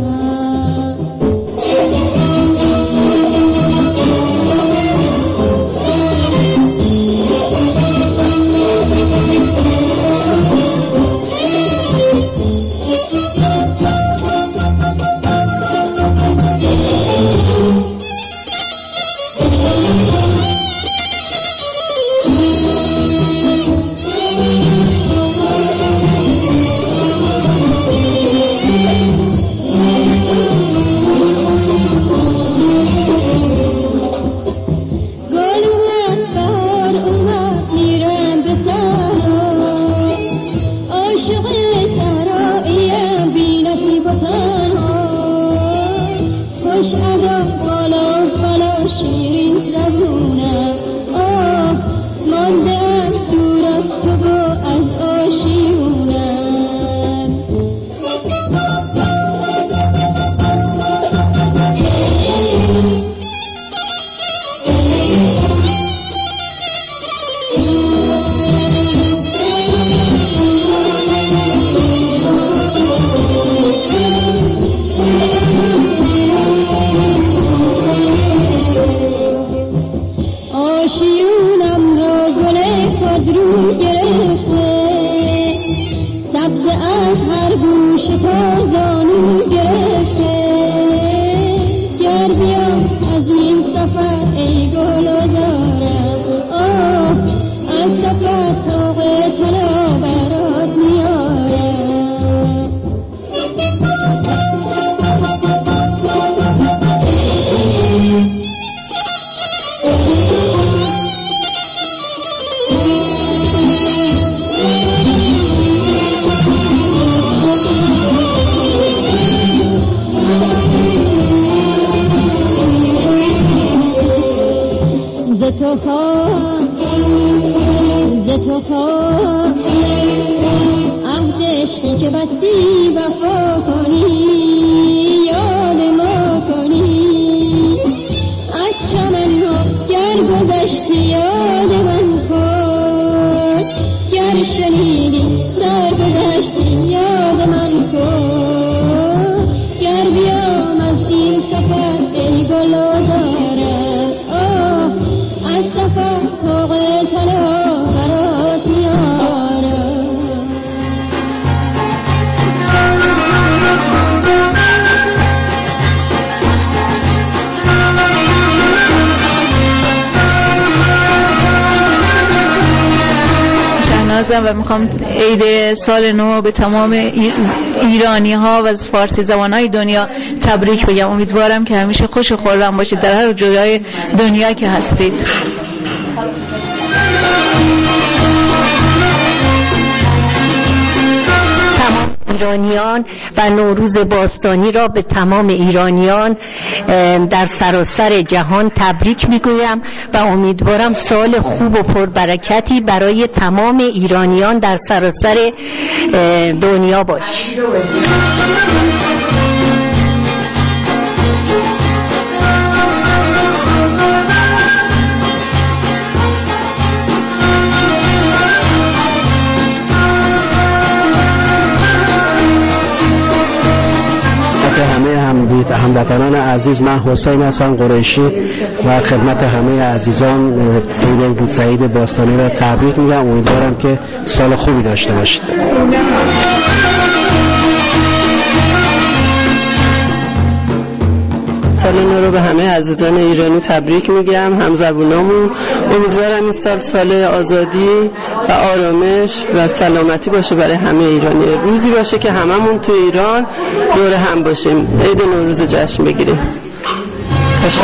خوش ادا بالا بالا شیرین زبونم ماندم دور از تو و از آشیونم آشیونم را گل خودرو گرفته سبز از هر گوش تا زانو گرفته گر بیام از این سفر ای گل آزارم از سفر طوق طلا برات میارم ز تو خواهم عهد عشقی که بستی وفا کنی یاد ما کنی از چمن‌ها گر گذشتی یاد من کن گر شنیدی سر گذشتی یاد من کن گر بیام از این سفر ای گل آزارم از سفر طوق طلا برات میارم عزیزم و میخوام عید سال نو به تمام ایرانی ها و فارسی زبان های دنیا تبریک بگم. امیدوارم که همیشه خوش و خرم باشید در هر جای دنیا که هستید. ایرانیان و نوروز باستانی را به تمام ایرانیان در سراسر جهان تبریک میگویم و امیدوارم سال خوب و پربرکتی برای تمام ایرانیان در سراسر دنیا باشد. همه هموطنان عزیز، من حسین هستم قریشی و خدمت همه عزیزان عید سعید باستانی را تبریک میگم. امیدوارم که سال خوبی داشته باشید. سال نو رو به همه عزیزان ایرانی تبریک میگم، همزبونامون. امیدوارم این سال آزادی و آرامش و سلامتی باشه برای همه ایرانی. روزی باشه که هممون تو ایران دور هم باشیم، عید نوروز جشن بگیریم. تشکر.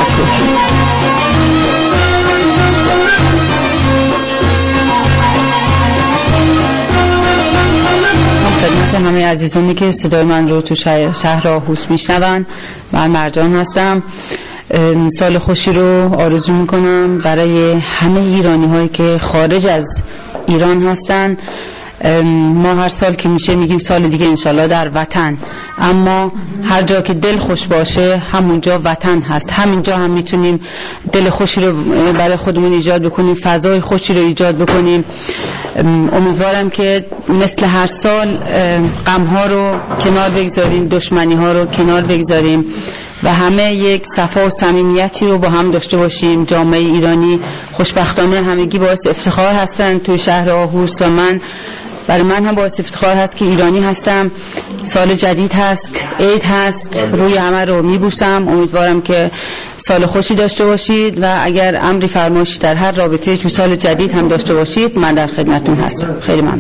خدمت همه عزیزانی که صدای من رو تو شهر آهوس میشنون، من مرجان هستم. سال خوشی رو آرزو میکنم برای همه ایرانی هایی که خارج از ایران هستن. ما هر سال که میشه میگیم سال دیگه انشالله در وطن، اما هر جا که دل خوش باشه همونجا وطن هست. همینجا هم میتونیم دل خوشی رو برای خودمون ایجاد بکنیم، فضای خوشی رو ایجاد بکنیم. امیدوارم که مثل هر سال غم ها رو کنار بگذاریم، دشمنی ها رو کنار بگذاریم و همه یک صفا و صمیمیتی رو با هم داشته باشیم. جامعه ایرانی خوشبختانه همگی باعث افتخار هستن توی شهر آهوس و برای من هم باعث افتخار هست که ایرانی هستم. سال جدید هست، عید هست، روی همه رو میبوسم. امیدوارم که سال خوشی داشته باشید و اگر امری فرمایشی در هر رابطه تو سال جدید هم داشته باشید من در خدمتتون هستم. خیلی ممنون.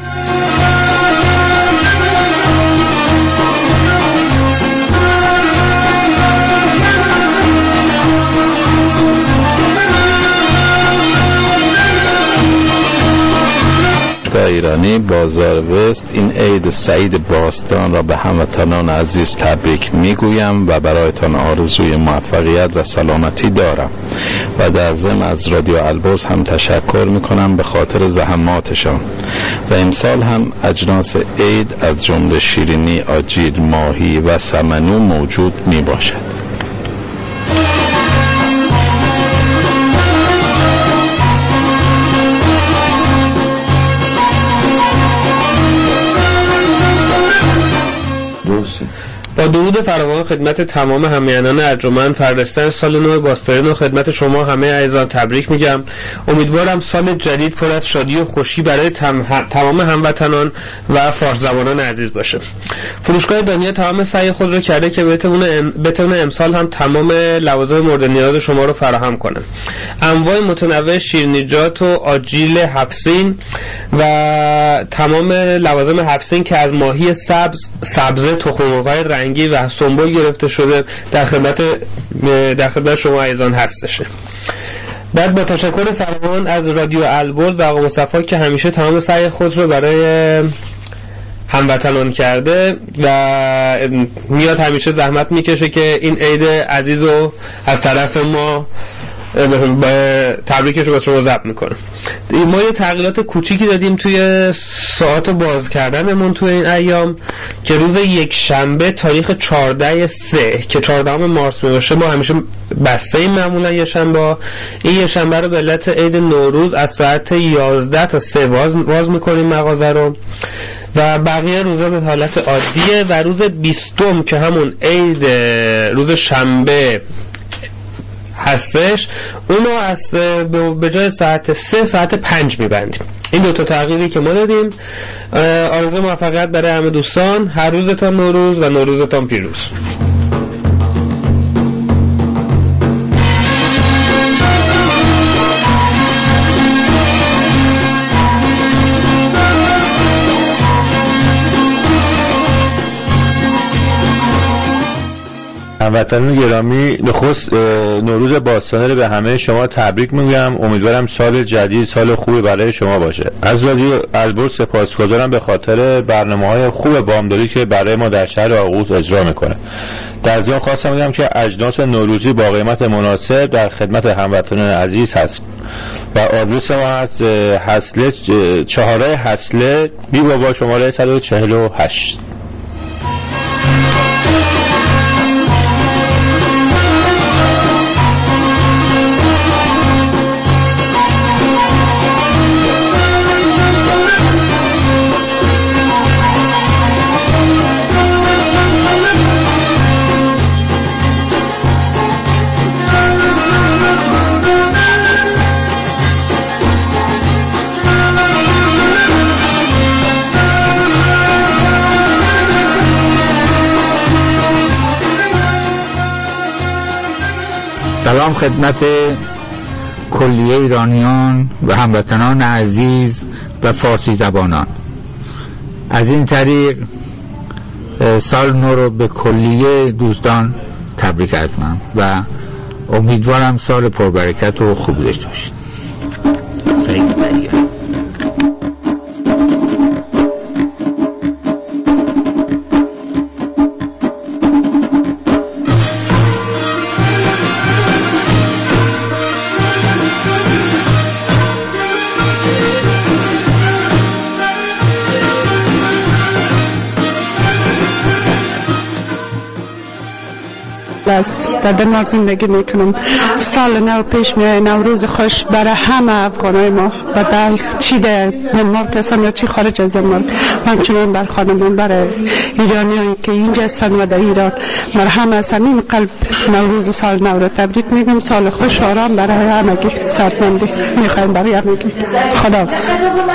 ایرانی بازار وست این عید سعید باستان را به هموطنان عزیز تبریک میگویم و برایتان آرزوی موفقیت و سلامتی دارم و در ضمن از رادیو البرز هم تشکر میکنم به خاطر زحماتشان و امسال هم اجناس عید از جمله شیرینی، آجیل، ماهی و سمنو موجود میباشد. با درود فراوان خدمت تمام هممیهنان ارجمند فرستن سال نو باستانی و خدمت شما همه عزیزان تبریک میگم. امیدوارم سال جدید پر از شادی و خوشی برای تمام هموطنان و فارس زبانان عزیز باشه. فروشگاه دانیه تمام سعی خود رو کرده که بتونه امسال هم تمام لوازم مورد نیاز شما رو فراهم کنه. انواع متنوع شیرینیجات و آجیل حفصین و تمام لوازم حفصین که از ماهی سبزه، تخم مرغ‌های رنگی و سنبل گرفته شده در خدمت شما عزیزان هستشه. بعد با تشکر فراوان از رادیو البرز و آقا مصطفی که همیشه تمام سعی خود رو برای هموطنان کرده و میاد همیشه زحمت میکشه که این عید عزیز رو از طرف ما تبریکش رو با شما ضبط میکنم. ما یه تغییرات کوچیکی دادیم توی ساعت باز کردنمون توی این ایام که روز یک شنبه تاریخ 14/3 که 14 مارس میشه ما همیشه بسته ایم. معمولا یه شنبه، این یه شنبه رو به علت عید نوروز از ساعت 11 تا 3 باز میکنیم مغازه رو و بقیه روزا به حالت عادیه و روز 20 که همون عید روز شنبه هستش اونو از به جای ساعت 3 ساعت 5 میبندیم. این دوتا تغییری که ما دادیم. آرزو موفقیت برای همه دوستان. هر روزتان نوروز و نوروزتان پیروز. هموطنان گرامی، نخست نوروز باستانی رو به همه شما تبریک میگم. امیدوارم سال جدید سال خوبی برای شما باشه. از رادیو البرز سپاسگزارم به خاطر برنامه‌های خوب بامدادی که برای ما در شهر آغوش اجرا میکنه. در ضمن خواستم بگم که اجناس نوروزی با قیمت مناسب در خدمت هموطنان عزیز هست و آدرس ما هست حصله 4 حصله بی بابا شماره 148. سلام خدمت کلیه ایرانیان و هموطنان عزیز و فارسی زبانان. از این طریق سال نو رو به کلیه دوستان تبریک عرض می‌کنم و امیدوارم سال پربرکت و خوبی داشته باشید. سعید دریا. در دنمارک زندگی میکنم. سال نو پیش میاد، نوروز خوش برای همه افغانای ما و در چی در دنمارک هستن یا چی خارج از دنمارک، همچنین بر خانمان برای ایرانیایی که اینجا هستن و در ایران، برای همه از صمیم قلب نوروز سال نو رو تبریک میگم. سال خوش و آرام برای همگی سرمندی میخوایم برای همگی. خداحافظ.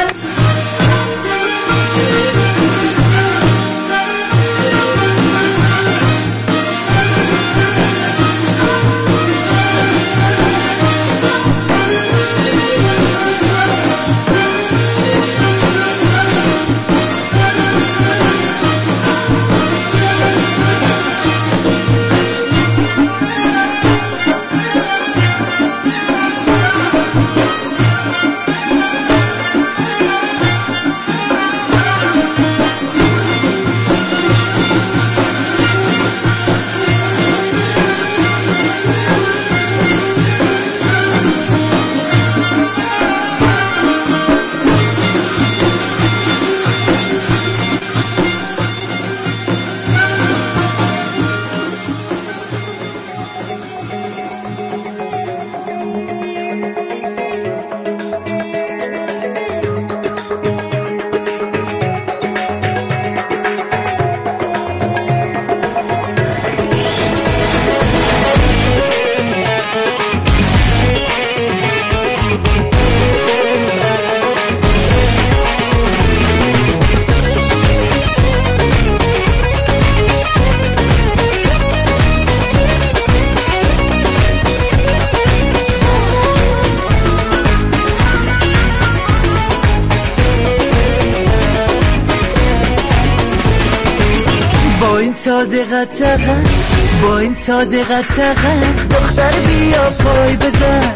ساز قطعه با این ساز قطعه دختر بیا پای بزن،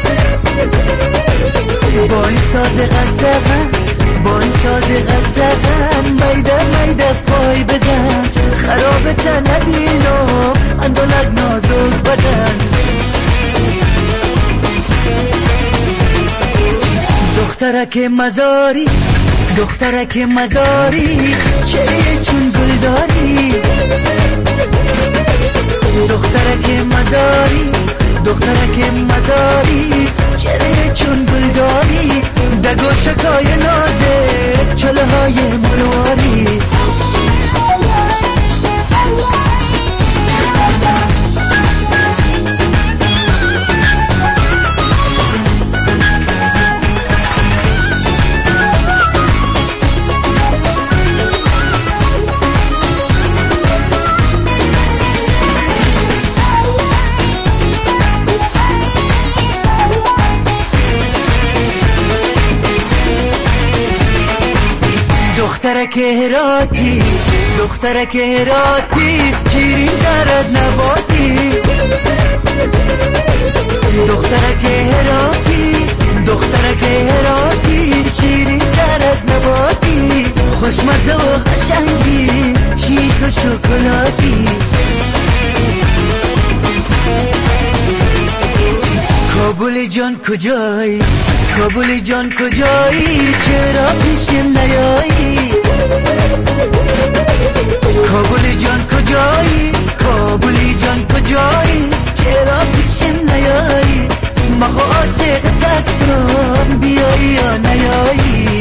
با این ساز قطعه با این ساز قطعه میده میده پای بزن، خراب تنبینو اندولک نازک بدن، دخترک مزاری دخترک مزاری چه چون گل داری، دخترک مزاری دخترک مزاری چه چون گل داری، دگو شکای نازه چله های مرواری، دخترک هراتی دخترک هراتی شیرین درد نباتی دخترک هراتی شیرین در از نباتی خوشمزه و قشنگی چیت و شکلاتی کابل جان کجایی چرا پیشم نیایی کابل جان کجایی چرا پیشم نیایی مخو عاشق دستم بیایی یا نیایی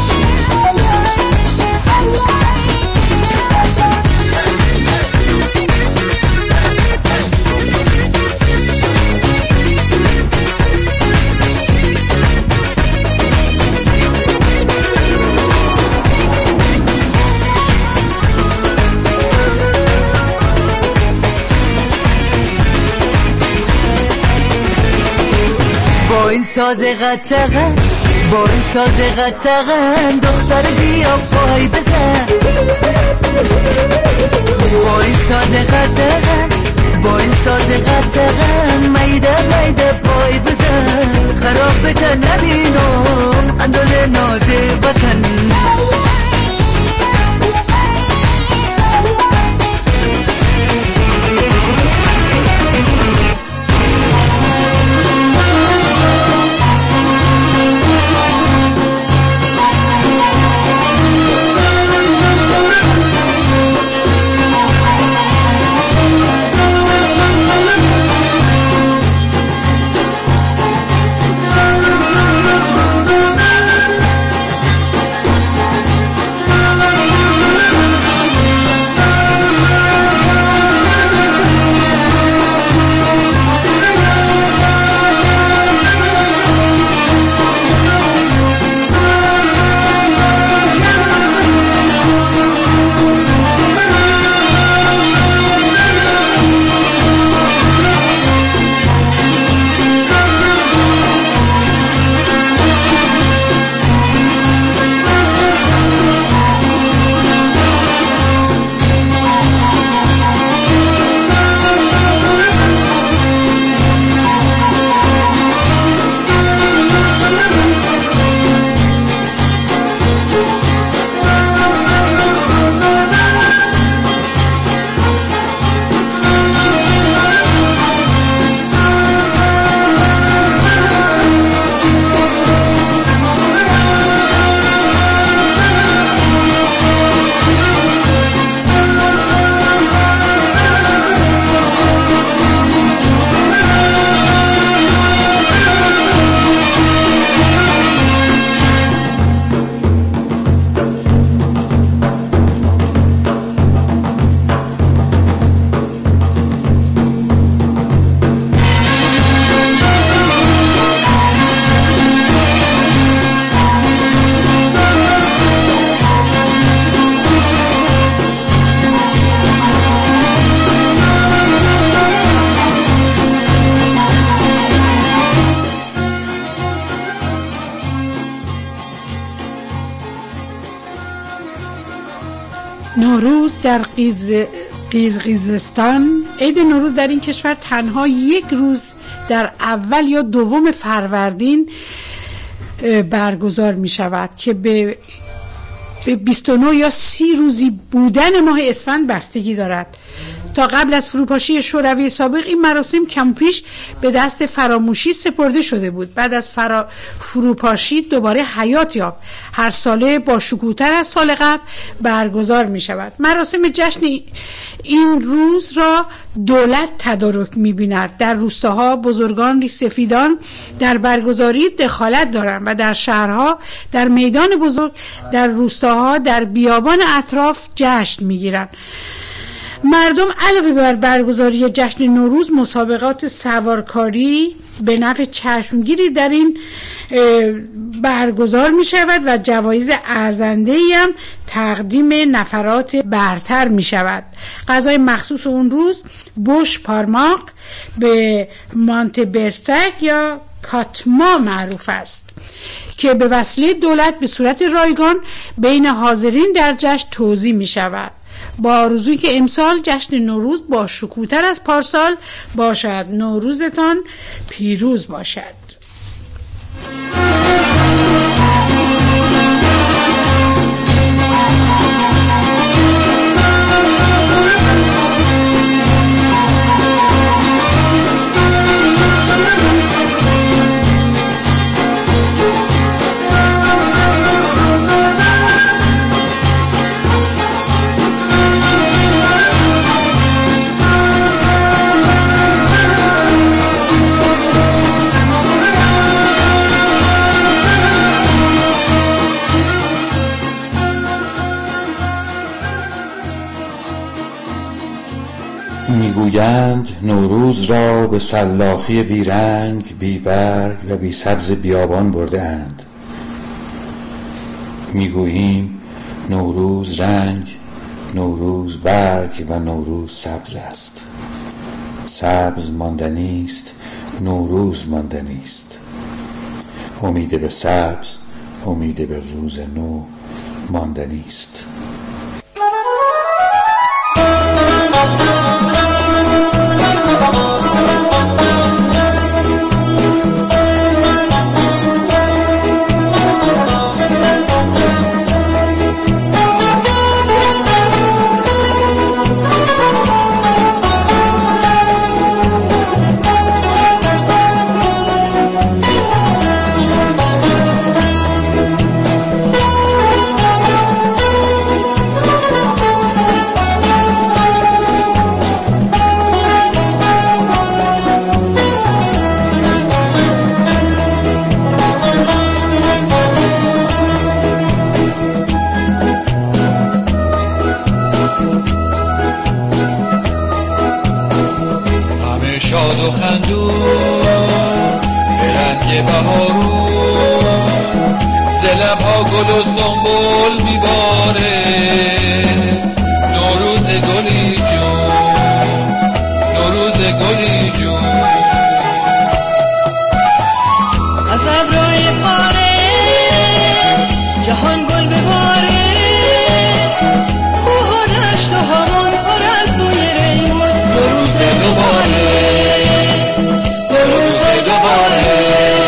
با این ساز قطغن دختر بیا پای بزن با این ساز قطغن میده پای بزن خرابت نبینم اندال ناز وطن نوروز در قرقیزستان، عید نوروز در این کشور تنها یک روز در اول یا دوم فروردین برگزار می شود که به 29 یا 30 روزی بودن ماه اسفند بستگی دارد. تا قبل از فروپاشی شوروی سابق این مراسم کم پیش به دست فراموشی سپرده شده بود. بعد از فروپاشی دوباره حیات یافت. هر ساله با شکوه‌تر از سال قبل برگزار می شود. مراسم جشن این روز را دولت تدارک می بیند. در روستاها بزرگان ریش‌سفیدان در برگزاری دخالت دارند و در شهرها در میدان بزرگ، در روستاها در بیابان اطراف جشن می گیرند. مردم علاوه بر برگزاری جشن نوروز مسابقات سوارکاری به نفع چشمگیری در این برگزار می شود و جوایز ارزنده‌ای هم تقدیم نفرات برتر می شود. غذای مخصوص اون روز بوش پارماق به مانت برسک یا کاتما معروف است که به وسیله دولت به صورت رایگان بین حاضرین در جشن توزیع می شود. با آرزویی که امسال جشن نوروز با شکوه‌تر از پارسال باشد. نوروزتان پیروز باشد. میگویند نوروز را به سلاخی بیرنگ، بی برگ و بی سبز بیابان برده اند. میگوییم نوروز رنگ، نوروز برگ و نوروز سبز است. سبز ماندنی است، نوروز ماندنی است. امید به سبز، امید به روز نو ماندنی است. شاد و خندون به رنگ بهارون، ز لب‌ها گل و سنبل میباره. نوروز گلی جون، نوروز گلی جون. از ابرهای پاره جهان گل بباره، کوه و دشت و همان پر از بوی ریمون. نوروز دوباره، نوروز دوباره.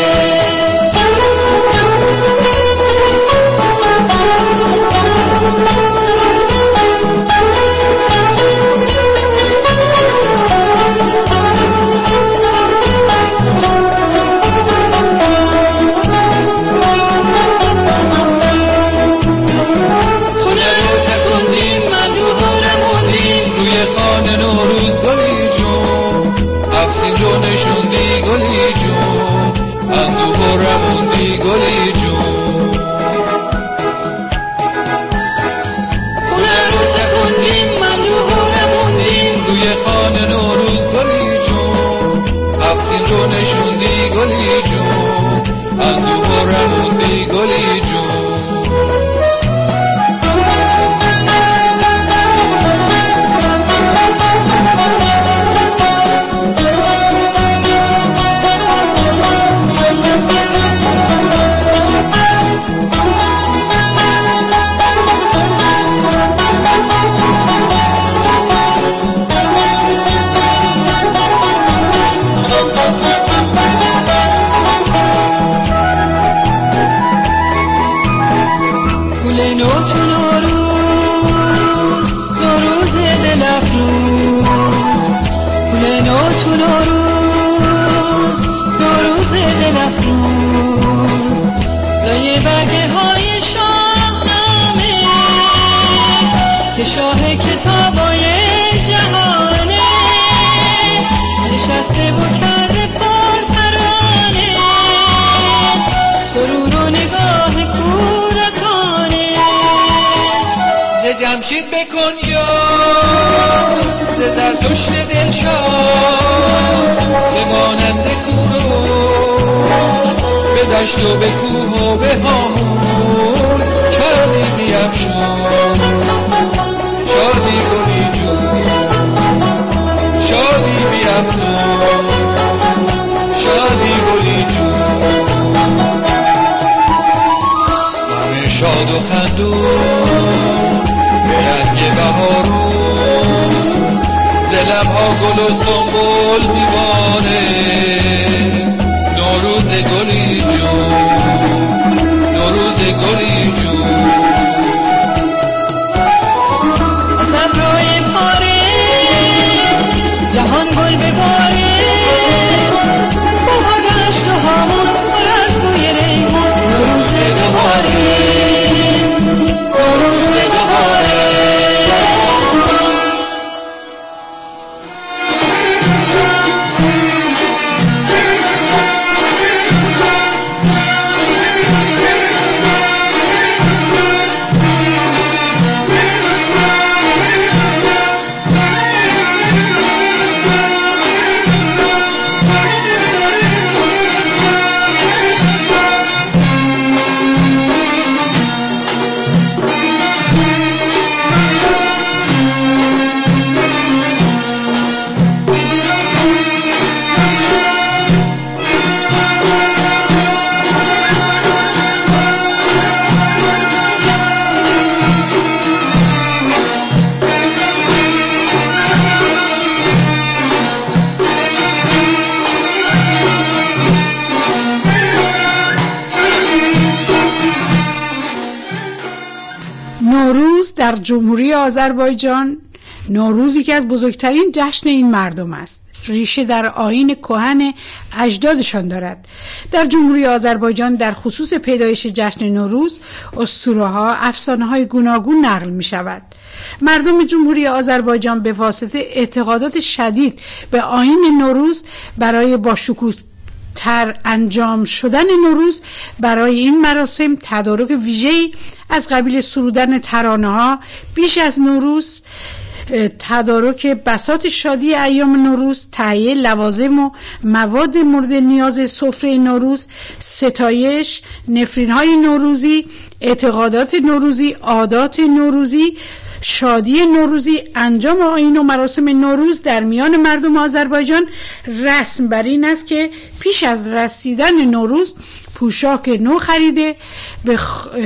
افسین رو نشوندی گلی جون، اندوه و رموندی گلی جون. خونه رو تکوندیم، اندوه و رموندیم روی خانه نوروز گلی جون. افسین رو نشوندی گلی جون، اندوه و رموندی گلی جون. شاه کتابای جهانه نشسته و کرده پرترانه، سرور و نگاه کودکانه. ز جمشید بکن یاد، ز زرتشت دلشاد، بمانند کوروش به دشت و به کوه و به هامون شادی بیفشون. شادی گلی جون، شادی بیفزون. شادی گلی جون. همه شاد و خندون به رنگ بهارون، لبها گل و سنبول میباره نوروز گلی جون نوروز گلی جون صبرای پاره جهان گل بباره با دشت و هامون پر از بوی ریحون نوروز دوباره نوروز دوباره در جمهوری آذربایجان نوروزی که از بزرگترین جشن این مردم است. ریشه در آیین کهن اجدادشان دارد. در جمهوری آذربایجان در خصوص پیدایش جشن نوروز اسطوره‌ها، افسانه‌های گوناگون نقل می‌شود. مردم جمهوری آذربایجان به واسطه اعتقادات شدید به آیین نوروز برای با شکوه‌تر انجام شدن نوروز برای این مراسم تدارک ویژه‌ای از قبیل سرودن ترانه‌ها بیش از نوروز، تدارک بساط شادی ایام نوروز، تهیه لوازم و مواد مورد نیاز سفره نوروز، ستایش، نفرین‌های نوروزی، اعتقادات نوروزی، عادات نوروزی، شادی نوروزی، انجام آیین و مراسم نوروز در میان مردم آذربایجان رسم بر این است که پیش از رسیدن نوروز پوشاک نو خریده، به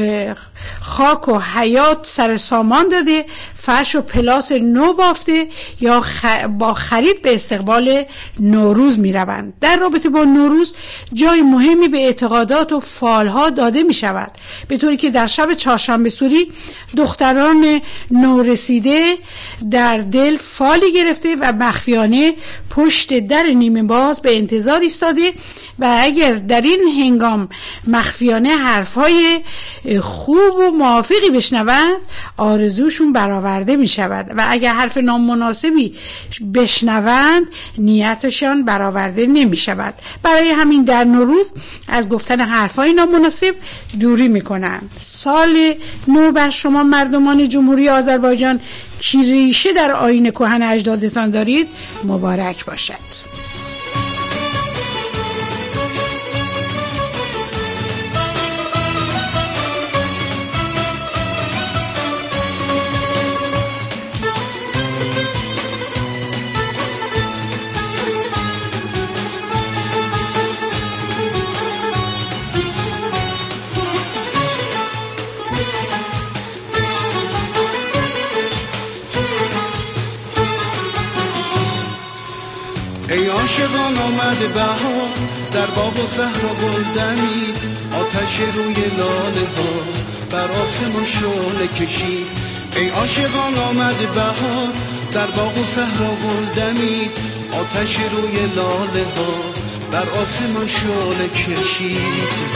خاک و حیات سر سامان داده، فرش و پلاس نو بافته یا با خرید به استقبال نوروز می روند. در رابطه با نوروز جای مهمی به اعتقادات و فالها داده می شود، به طوری که در شب چهارشنبه سوری دختران نورسیده در دل فالی گرفته و مخفیانه پشت در نیمه باز به انتظار ایستاده و اگر در این هنگام مخفیانه حرفهای خوب و موافقی بشنوند آرزوشون برآورده می شود و اگر حرف نامناسبی بشنوند نیتشان برآورده نمی شود. برای همین در نوروز از گفتن حرفهای نامناسب دوری می کنند. سال نو بر شما مردمان جمهوری آذربایجان که ریشه در آیین کهن اجدادتان دارید مبارک باشد. ای عاشقان آمد بهار در باغ و صحرا گل دمید آتش روی لاله ها بر آسمان شعله کشید. ای عاشقان آمد بهار در باغ و صحرا گل دمید آتش روی لاله ها بر آسمان شعله کشید.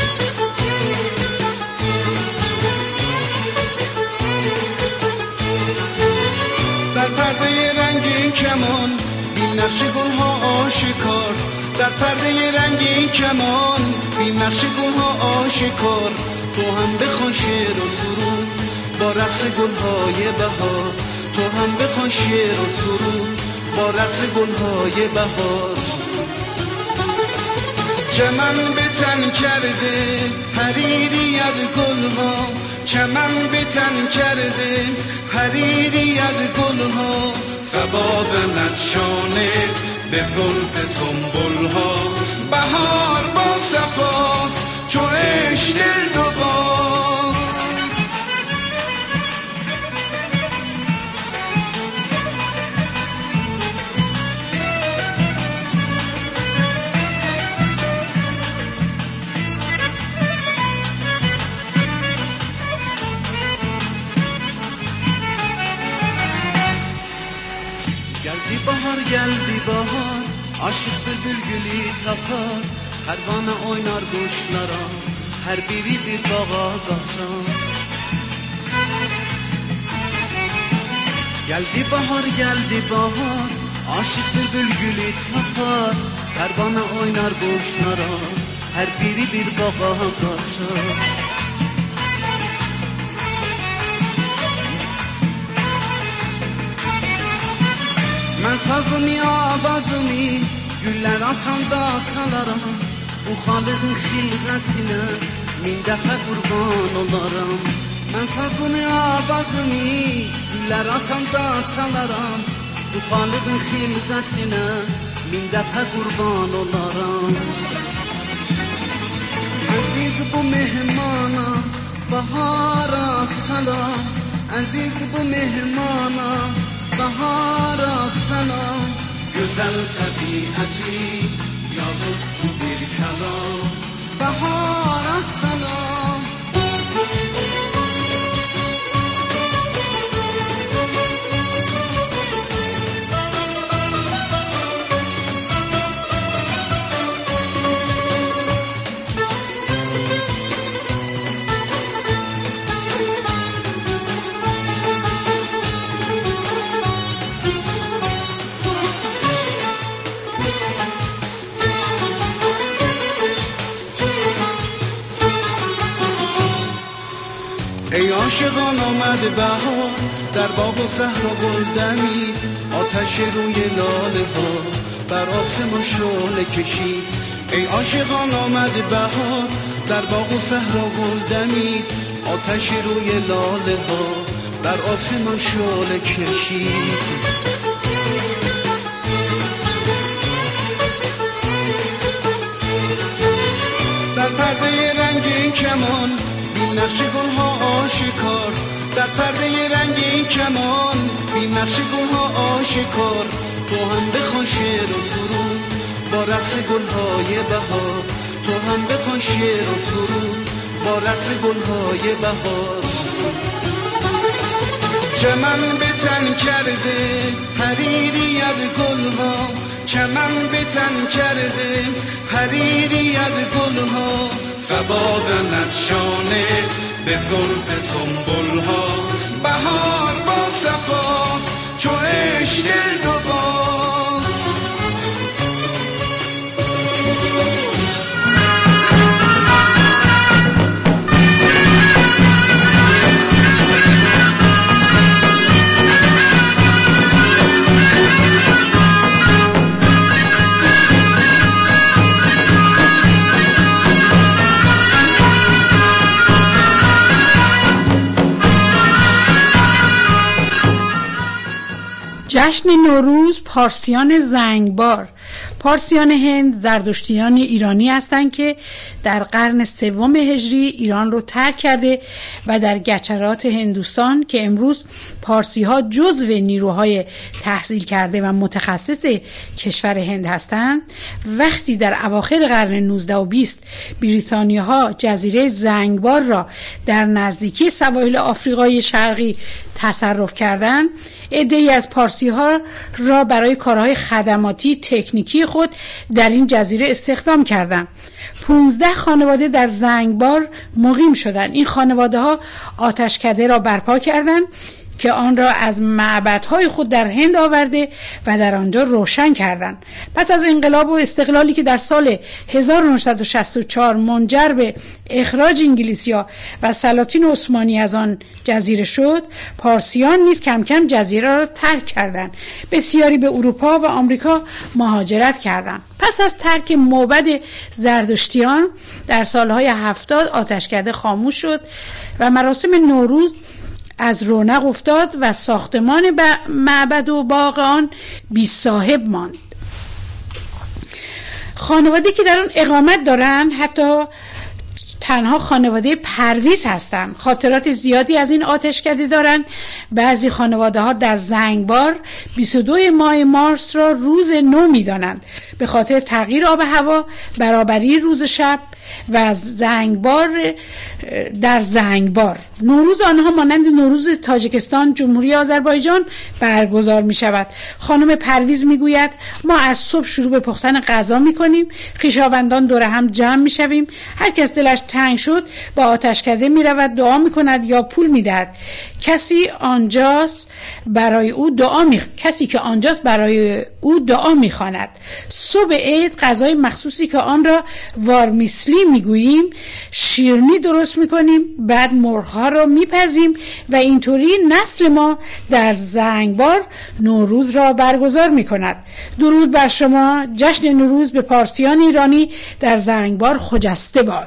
در پرده رنگین کمان بی نقش گلها آشکار، در پرده رنگین کمان بی نقش گلها آشکار، تو هم بخوان شعر و سرود با رقص گلهای بهار، تو هم بخوان شعر و سرود با رقص گلهای بهار. چمن به تن کرده حریری از گلها، چمن به تن کرده حریری از گلها، صبا زند شانه به زلف سنبلها، بهار با صفاست چو عشق دلربا. Aşık bülbül gülü tapar Pervane oynar kuşlara Her biri bir bağa kaçar Geldi bahar Aşık bülbül gülü tapar Pervane oynar kuşlara Her biri bir bağa kaçar Mən sazımı, avazımı Güller açanda çalaram Bu xalqın xilqətinə Min dəfə qurban olaram Mən sazımı, avazımı Güller açanda çalaram Bu xalqın xilqətinə Min dəfə qurban olaram Əziz bu mehmana Bahara salam Əziz bu mehmana Bahara salam Güzel tabiatı Yazıp bu bir kelam Bahara salam ای عاشقان آمد بهار در باغ و صحرا گل دمید آتش روی لاله ها بر آسمان شعله کشید ای عاشقان آمد بهار در باغ و صحرا گل دمید آتش روی لاله ها بر آسمان شعله کشید در پرده رنگین کمان بی نقش گلها آشکار در پرده رنگین کمان بی نقش گلها آشکار تو هم بخوان شعر و سرود با رقص گلهای بهار تو هم بخوان شعر و سرود با رقص گلهای بهار چمن به تن کرده حریری از گلها چمن به تن کرده حریری از گلها صبا زند شانه به زلف سنبلها بهار با صفاست چو عشق دلرباست جشن نوروز پارسیان زنگبار پارسیان هند زردشتیان ایرانی هستند که در قرن سوم هجری ایران رو ترک کرده و در گچرات هندوستان که امروز پارسی ها جزو نیروهای تحصیل کرده و متخصص کشور هند هستند وقتی در اواخر قرن 19 و 20 بریتانیا ها جزیره زنگبار را در نزدیکی سواحل آفریقای شرقی تصرف کردند عده‌ای از پارسی ها را برای کارهای خدماتی تکنیکی خود در این جزیره استخدام کردند 15 خانواده در زنگبار مقیم شدند این خانواده ها آتشکده را برپا کردند که آن را از معبدهای خود در هند آورده و در آنجا روشن کردند. پس از انقلاب و استقلالی که در سال 1964 منجر به اخراج انگلیسی‌ها و سلاطین عثمانی از آن جزیره شد، پارسیان نیز کم کم جزیره را ترک کردند. بسیاری به اروپا و آمریکا مهاجرت کردند. پس از ترک معبد زردشتیان در سالهای 70 آتشکده خاموش شد و مراسم نوروز از رونق افتاد و ساختمان معبد و باغ آن بی صاحب ماند. خانواده که در آن اقامت دارند حتی تنها خانواده پرویز هستند. خاطرات زیادی از این آتشکده دارند. بعضی خانواده ها در زنگبار 22 ماه مارس را روز نو می دانند. به خاطر تغییر آب و هوا برابری روز شب و زنگبار در زنگبار. نوروز آنها مانند نوروز تاجیکستان، جمهوری آذربایجان برگزار می شود. خانم پرویز می گوید ما از صبح شروع به پختن غذا می کنیم، خویشاوندان دور هم جمع می شویم، هر کس دلش تنگ شد با آتشکده می رود دعا می کند یا پول می دهد. کسی که آنجاست برای او دعا می خواند. صبح عید غذای مخصوصی که آن را وارمیسلی می گوییم، شیرینی درست می کنیم، بعد مرغ‌ها را می پزیم و اینطوری نسل ما در زنگبار نوروز را برگزار می کند. درود بر شما. جشن نوروز به پارسیان ایرانی در زنگبار خجسته باد.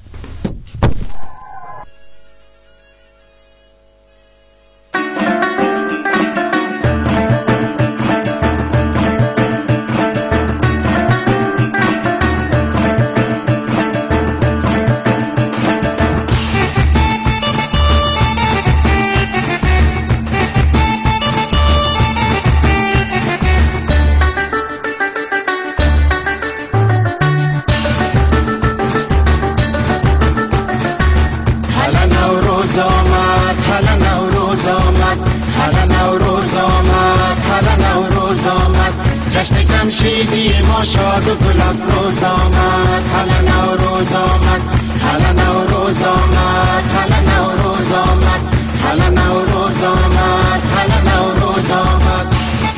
جشن جمشیدی ما شاد و گل افروز آمد. هلا نوروز آمد، هلا نوروز آمد، هلا نوروز آمد، هلا نوروز آمد، هلا نوروز آمد.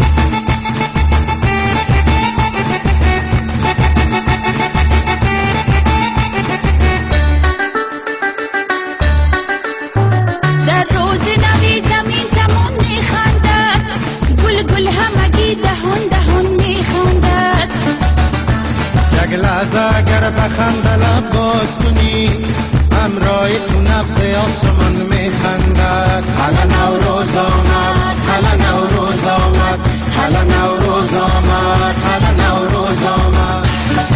در روز نوی زمین زمان میخندد، گل گل همگی دهان دهان میخندد. یک لحظه اگر بخنده لب باز کنی، همراه تو نبض آسمان میخندد. هلا نوروز آمد، هلا نوروز آمد، هلا نوروز آمد، هلا نوروز آمد.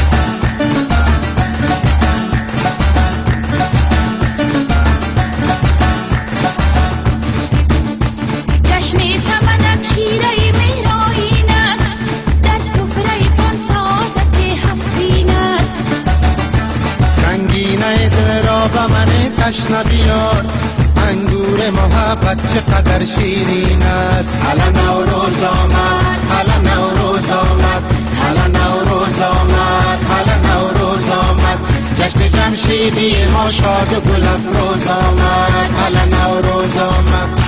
جشن سمنک شیره مهرائین است، در سفره پان سعادت حفظین است. رنگینه دل را به من تشنه بیار، انگور محبت چقدر شیرین است. هلا نوروز آمد، هلا نوروز آمد، هلا نوروز آمد، هلا نوروز آمد. جشن جمشیدی ما شاد و گل افروز آمد. هلا نوروز آمد.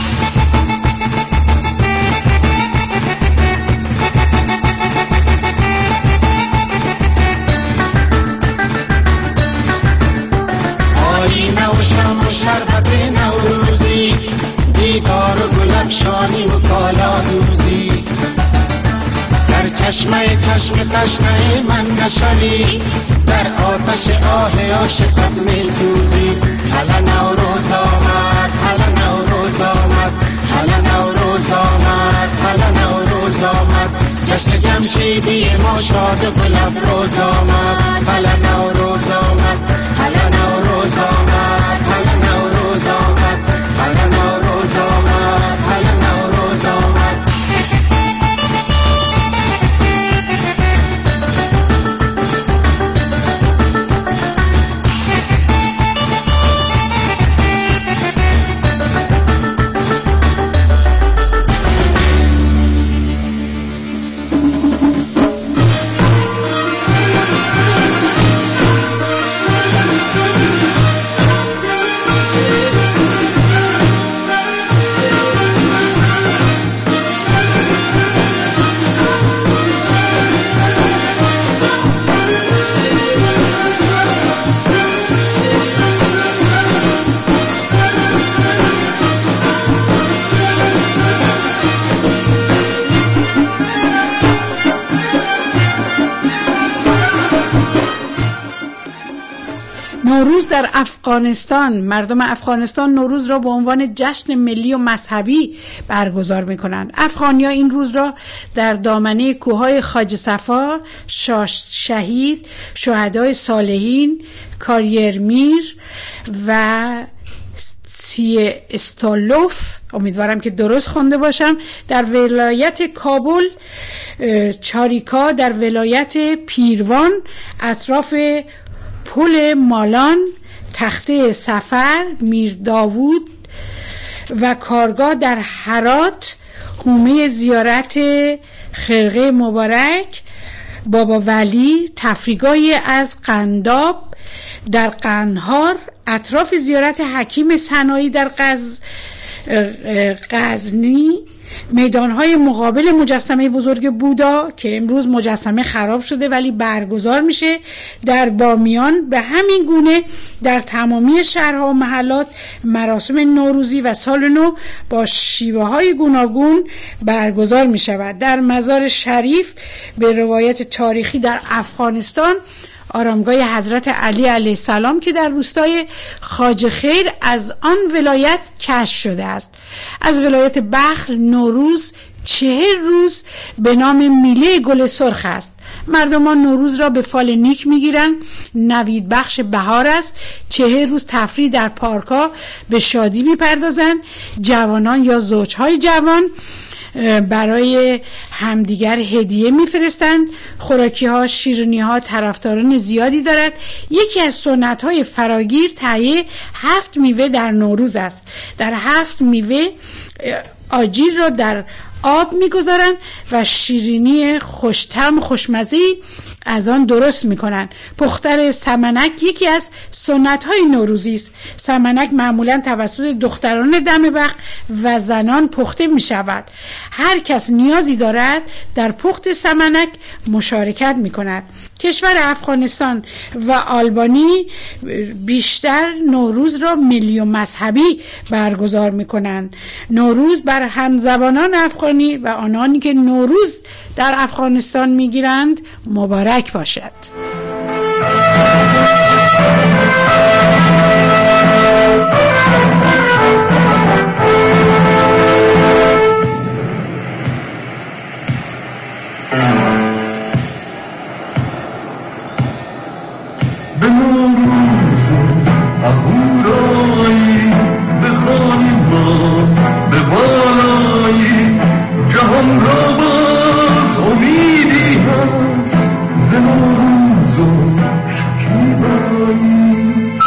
آینه و شم و شربت نوروزی، دیدار و گل افشانی و کالا دوزی. در چشمه چشم تشنه من نشوی، در آتش آه عاشقت می سوزی. هلا نوروز آمد، هلا نوروز آمد، هلا نوروز آمد، هلا نوروز آمد. جشن جمشیدی ما شاد و گل افروز آمد. هلا نوروز آمد، هلا نوروز آمد، هلا نوروز آمد، هلا نوروز آمد، هلا نوروز آمد. نوروز در افغانستان، مردم افغانستان نوروز را به عنوان جشن ملی و مذهبی برگزار می‌کنند. افغانی‌ها این روز را در دامنه کوههای خواجه صفا، شهید، شهدای صالحین، کاریرمیر و سی استالوف، امیدوارم که درست خونده باشم، در ولایت کابل، چاریکا در ولایت پیروان، اطراف پل مالان، تخته سفر، میر داوود و کارگاه در هرات، حومه زیارت خرقه مبارک، بابا ولی، تفریحگاهی از قنداب در قندهار، اطراف زیارت حکیم سنایی در غزنی، میدانهای مقابل مجسمه بزرگ بودا که امروز مجسمه خراب شده ولی برگزار میشه در بامیان. به همین گونه در تمامی شهرها و محلات مراسم نوروزی و سال نو با شیوه های گوناگون برگزار میشود. در مزار شریف به روایت تاریخی در افغانستان، آرامگاه حضرت علی علیه السلام که در روستای خواجه خیر از آن ولایت کشف شده است. از ولایت بخل نوروز 40 روز به نام میله گل سرخ است. مردمان نوروز را به فال نیک میگیرند. نوید بخش بهار است. 40 روز تفریح در پارک‌ها به شادی میپردازند. جوانان یا زوجهای جوان برای همدیگر هدیه میفرستند. خوراکی ها، شیرینی ها طرفداران زیادی دارد. یکی از سنت های فراگیر تهیه 7 میوه در نوروز است. در 7 میوه آجیل را در آب میگذارند و شیرینی خوش‌طعم و خوشمزه‌ای از آن درست میکنن. پختن سمنک یکی از سنت های نوروزی است. سمنک معمولا توسط دختران دم بخت و زنان پخته می شود. هر کس نیازی دارد در پخت سمنک مشارکت می کند. کشور افغانستان و آلبانی بیشتر نوروز را ملی و مذهبی برگزار می کنند. نوروز بر همزبانان افغانی و آنانی که نوروز در افغانستان می گیرند مبارک باشد. به نوروز اهورایی بخوانیم ما به بالایی، جهان را باز امیدی هست ز نوروز و شکیبایی.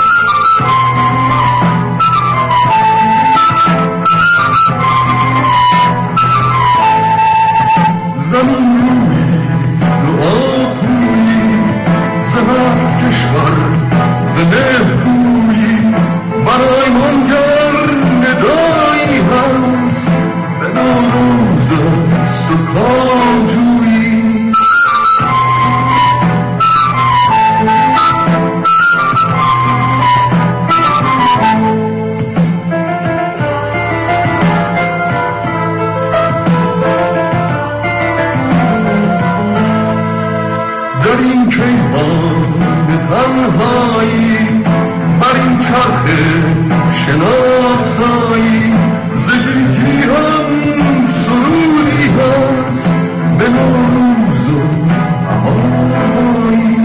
زمین روی دعا پویی زهر کشور ز مهبویی، برای منگر ندایی هست به نوروز است و کامجویی. در این کیهان تنهایی، بر این چرخ شناسایی، زگیتی هم سرودی هست به نوروز و بهاری.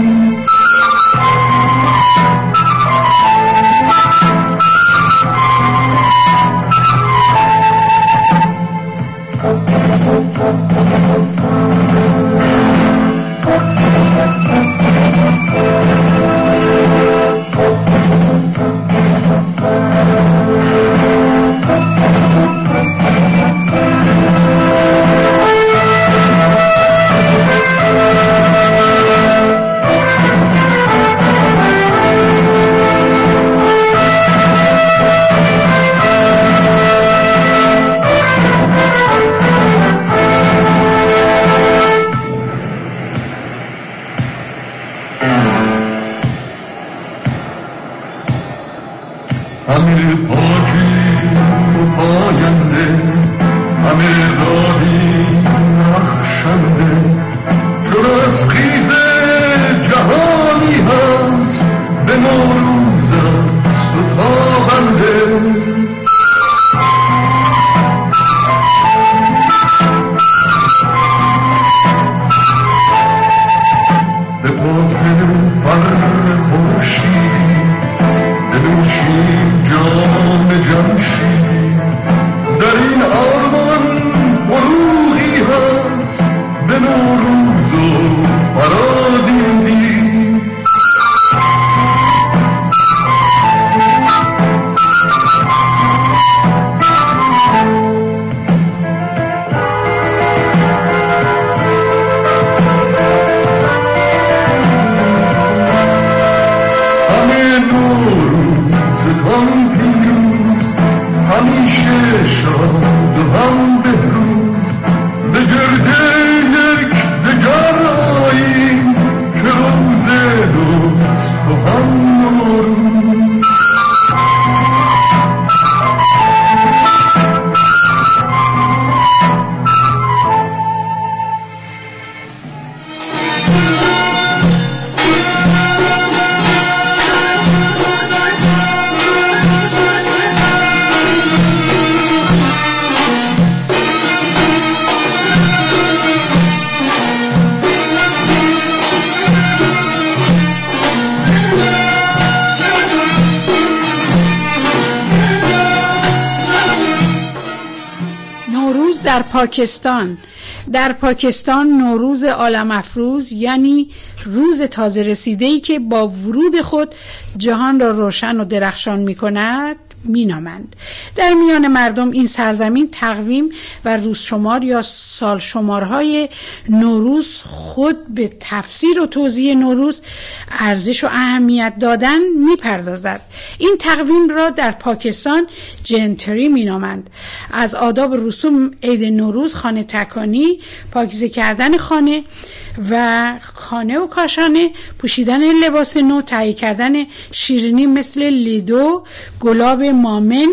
همه پاکی و پاینده، همه دادی رخشنده، چون از خیز جهانی هست به نوروز است و تابنده. به پاس فر خورشید بنوشیم جام جمشید، در این آرمان فروغی هست به نوروز و برادیدی. همیشه شاد و هم بهروز به گرده یک دگر آییم که روز دوست و هم نوروز. در پاکستان نوروز عالم افروز یعنی روز تازه رسیده‌ای که با ورود خود جهان را روشن و درخشان می‌کند مینامند. در میان مردم این سرزمین تقویم و روزشمار یا سالشمارهای نوروز خود به تفسیر و توضیح نوروز ارزش و اهمیت دادن میپردازد. این تقویم را در پاکستان جنتری مینامند. از آداب رسوم عید نوروز خانه تکانی، پاکیزه کردن خانه و کاشانه، پوشیدن لباس نو، تهیه کردن شیرینی مثل لیدو، گلاب مامن،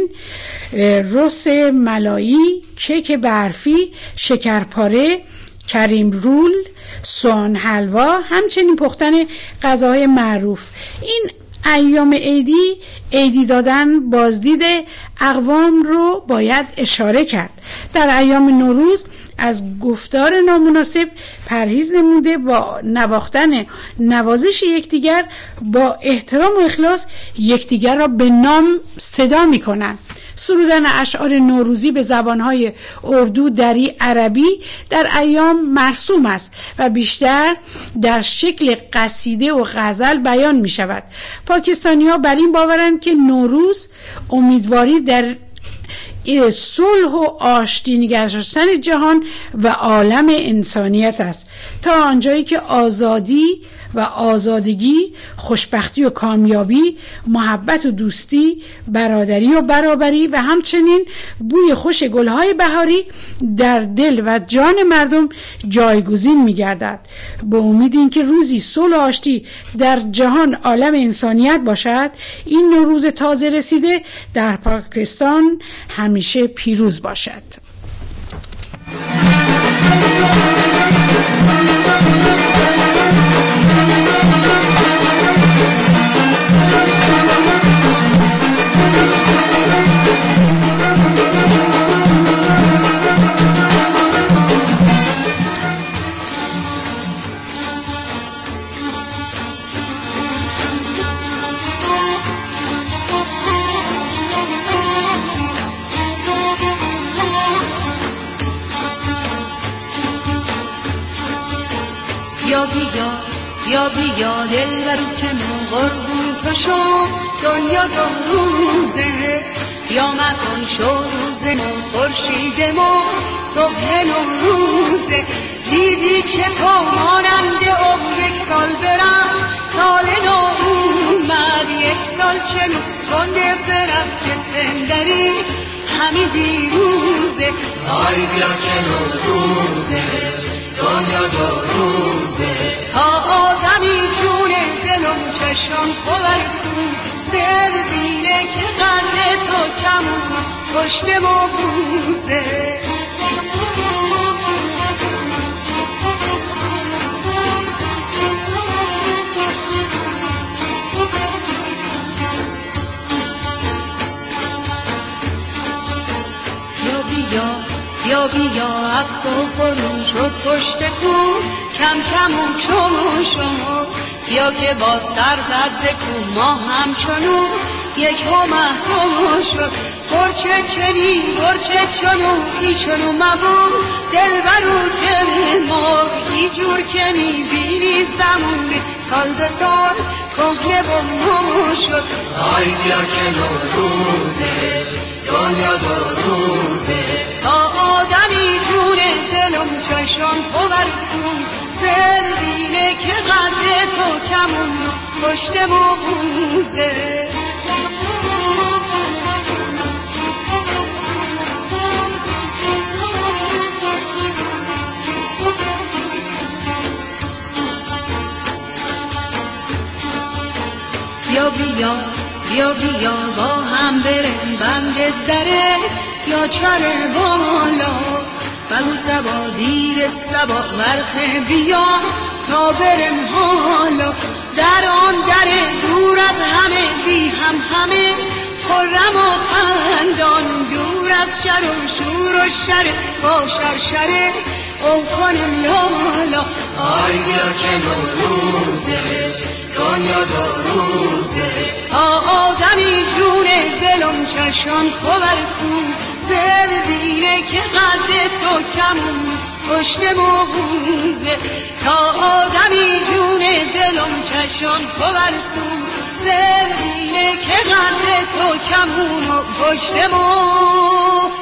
رس ملایی، کیک برفی، شکرپاره، کریم رول، سوهان حلوا، همچنین پختن غذاهای معروف. این ایام عیدی دادن بازدید اقوام رو باید اشاره کرد. در ایام نوروز از گفتار نامناسب پرهیز نموده، با نواختن نوازش یکدیگر با احترام و اخلاص یکدیگر را به نام صدا می‌کنند. سرودن اشعار نوروزی به زبانهای اردو، دری، عربی در ایام مرسوم است و بیشتر در شکل قصیده و غزل بیان می شود. پاکستانی‌ها بر این باورند که نوروز امیدواری در صلح و آشتی نگه داشتن جهان و عالم انسانیت است، تا آنجایی که آزادی و آزادگی، خوشبختی و کامیابی، محبت و دوستی، برادری و برابری و همچنین بوی خوش گلهای بهاری در دل و جان مردم جایگزین می‌گردد. به امید اینکه روزی صلح و آشتی در جهان عالم انسانیت باشد، این نوروز تازه رسیده در پاکستان همیشه پیروز باشد. بیا دل برو که من قربون تو شم، دنیا دو روزه، بیا مکن شو روزمون خورشیدمون صبح نوروزه. دیدی چطور مانند یک سال برم، سال نو اومد، یک سال چنو تنده برفت که پندری همین دیروزه. آی بیا که نوروزه، دنیا دو روزه، تا آدمی جونه دلم چشم خورسون زردینه که قرن تو کمون پشت ما بوزه. یا بیا عقد و فرون شد پشت کو، کم کم و چون شما بیا که با سر زد ز کو ما همچنون یک همهتون شد. برچه چنی برچه چنو ای چنو مبون دل برو که ما ای جور که میبینی زمون سال به سال کهنه و نو شد. آی بیا که نوروزه، دنیا دو روزه، تا آدمی جونه دلم چشم تو برسون زردینه که قد تو کمون پشت ما بوزه. بیا بیا بیا بیا با هم بریم بند دره یا چره بالا بگو سبا دیر سبا ورخه بیا تا بریم حالا در آن در دور از همه بی هم همه خرم و خندان دور از شر و شور و شر با شرشره او کنم لالا آی بیا که نوروزه دنیا دو روزه تا آدمی جون دلم چشم خبر سوزه ببینه که قد تو کمون پشت موزه تا آدمی جون دلم چشم خبر سوزه ببینه که قد تو کمون پشت موزه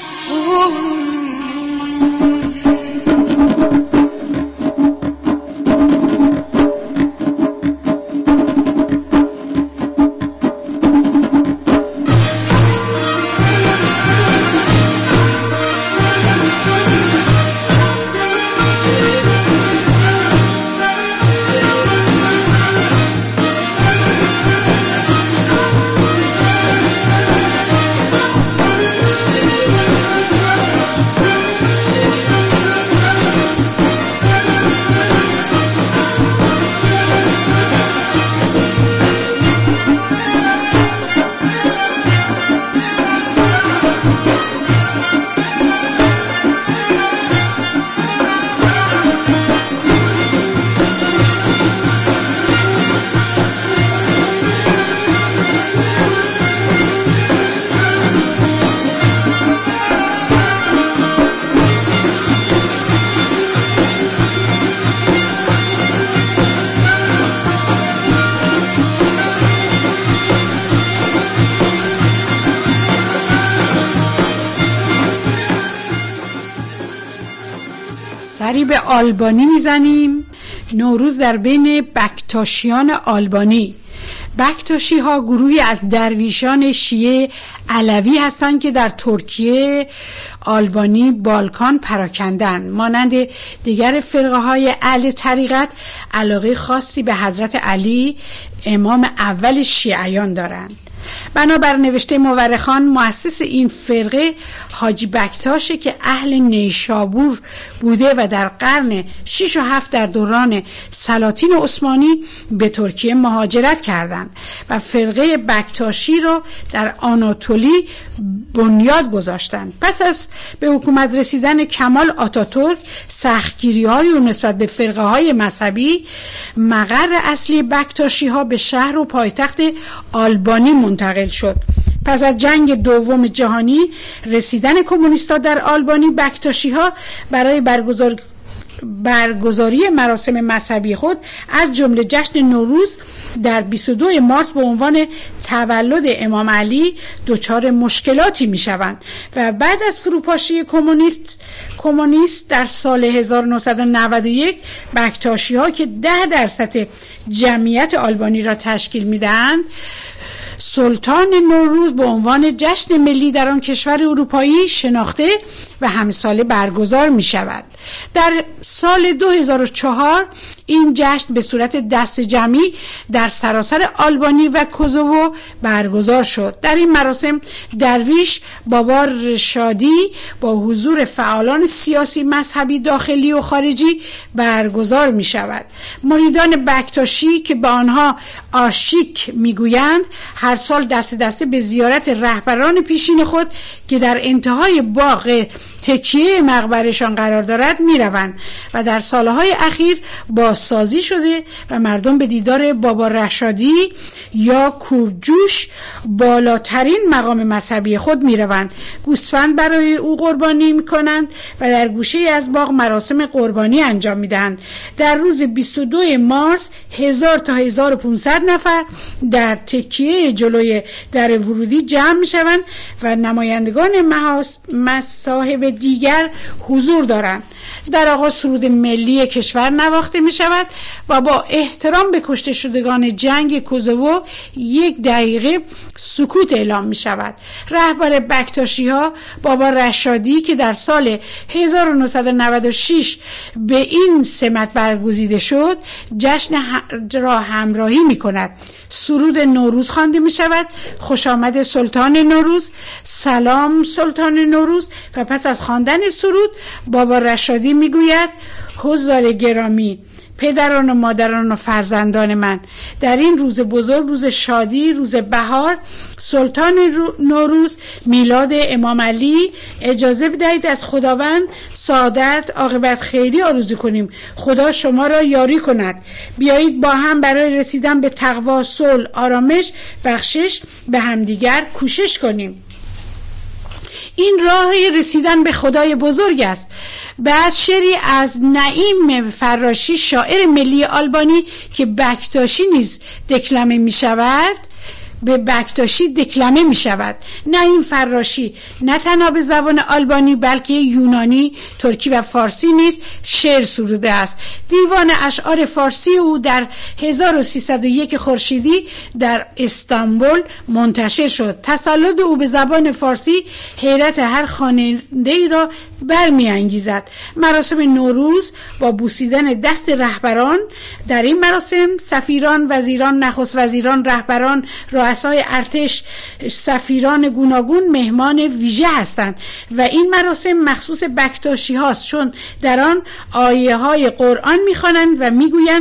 سری به آلبانی میزنیم. نوروز در بین بکتاشیان آلبانی. بکتاشی ها گروهی از درویشان شیعه علوی هستند که در ترکیه، آلبانی، بالکان پراکندند. مانند دیگر فرقه های اهل طریقت علاقه خاصی به حضرت علی امام اول شیعیان دارند. بنابر نوشته مورخان مؤسس این فرقه حاجی بکتاشه که اهل نیشابور بوده و در قرن 6 و 7 در دوران سلاطین عثمانی به ترکیه مهاجرت کردند و فرقه بکتاشی رو در آناتولی بنیاد گذاشتند. پس از به حکومت رسیدن کمال آتاتورک سختگیری‌هایی رو نسبت به فرقه های مذهبی، مقر اصلی بکتاشی ها به شهر و پایتخت آلبانی منتقل شد. پس از جنگ دوم جهانی رسیدن کمونیست‌ها در آلبانی، بکتاشی ها برای برگزاری مراسم مذهبی خود از جمله جشن نوروز در 22 مارس به عنوان تولد امام علی دچار مشکلاتی می شوند و بعد از فروپاشی کمونیست در سال 1991 بکتاشی ها که 10% جمعیت آلبانی را تشکیل می دهند سلطان نوروز به عنوان جشن ملی در آن کشور اروپایی شناخته و همه ساله برگزار می شود. در سال 2004 این جشن به صورت دست جمعی در سراسر آلبانی و کوزوو برگزار شد. در این مراسم درویش بابا رشادی با حضور فعالان سیاسی مذهبی داخلی و خارجی برگزار می شود. مریدان بکتاشی که به آنها آشیک می گویند هر سال دست به زیارت رهبران پیشین خود که در انتهای باغ تکیه مقبرشان قرار دارد می روند و در سالهای اخیر بازسازی شده و مردم به دیدار بابا رشادی یا کورجوش بالاترین مقام مذهبی خود می روند. گوسفند برای او قربانی می کنند و در گوشه از باغ مراسم قربانی انجام می دهند. در روز 22 مارس 1000 تا 1500 نفر در تکیه جلوی در ورودی جمع می شوند و نمایندگان مصاحب دیگر حضور دارند. در آغاز سرود ملی کشور نواخته می شود و با احترام به کشته شدگان جنگ کوزوو 1 دقیقه سکوت اعلام می شود. رهبر بکتاشی ها بابا رشادی که در سال 1996 به این سمت برگزیده شد جشن را همراهی می کند. سرود نوروز خوانده می شود. خوش آمد سلطان نوروز، سلام سلطان نوروز. و پس از خواندن سرود بابا رشادی می گوید حضار گرامی، پدران و مادران و فرزندان من، در این روز بزرگ، روز شادی، روز بهار، سلطان نوروز، میلاد امام علی، اجازه بدهید از خداوند سعادت، عاقبت خیری آرزو کنیم. خدا شما را یاری کند. بیایید با هم برای رسیدن به تقوا، صلح، آرامش، بخشش به همدیگر کوشش کنیم. این راه رسیدن به خدای بزرگ است. بعد شعری از نعیم فراشی شاعر ملی آلبانی که بکتاشی نیز دکلمه می شود، به بکتاشی دکلمه می شود. نعیم فراشی نه تنها به زبان آلبانی بلکه یونانی، ترکی و فارسی نیز شعر سروده است. دیوان اشعار فارسی او در 1301 خورشیدی در استانبول منتشر شد. تسلط او به زبان فارسی حیرت هر خواننده ای را برمی انگیزد. مراسم نوروز با بوسیدن دست رهبران. در این مراسم سفیران، وزیران، نخست وزیران، رهبران، رؤسای ارتش، سفیران گوناگون مهمان ویژه هستند و این مراسم مخصوص بکتاشی هاست، چون در آن آیه های قرآن میخوانند و میگویند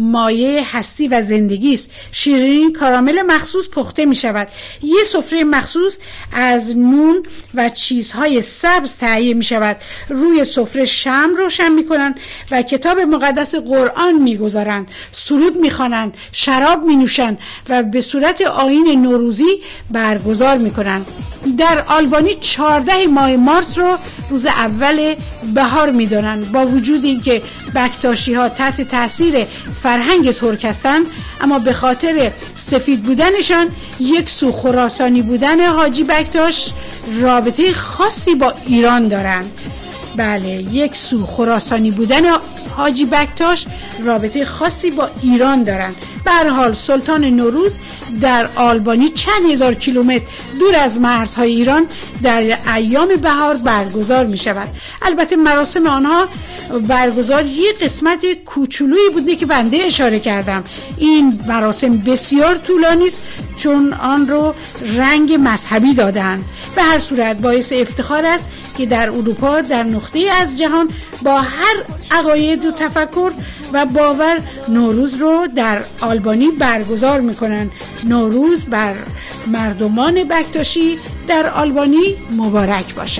مایه هستی و زندگی است. شیرینی کارامل مخصوص پخته می شود. یه سفره مخصوص از نون و چیزهای سبز تهیه می شود. روی سفره شمع روشن می کنند و کتاب مقدس قرآن می گذارند، سرود می خوانند، شراب می نوشند و به صورت آیین نوروزی برگزار می کنند. در آلبانی 14 ماه مارس رو روز اول بهار می دانند. با وجود اینکه بکتاشی ها تحت تاثیر فرهنگ ترک هستند، اما به خاطر سفید بودنشان، یک سو خراسانی بودن حاجی بکتاش رابطه خاصی با ایران دارند. بله، یک سو خراسانی بودن حاجی بکتاش رابطه خاصی با ایران دارند. به هر حال سلطان نوروز در آلبانی چند هزار کیلومتر دور از مرزهای ایران در ایام بهار برگزار می شود. البته مراسم آنها برگزار یک قسمت کوچولویی بوده که بنده اشاره کردم. این مراسم بسیار طولانی است چون آن رو رنگ مذهبی دادن. به هر صورت باعث افتخار است که در اروپا در نقطه از جهان با هر عقاید و تفکر و باور نوروز رو در آلبانی برگزار میکنن. نوروز بر مردمان بکتاشی در آلبانی مبارک باشد.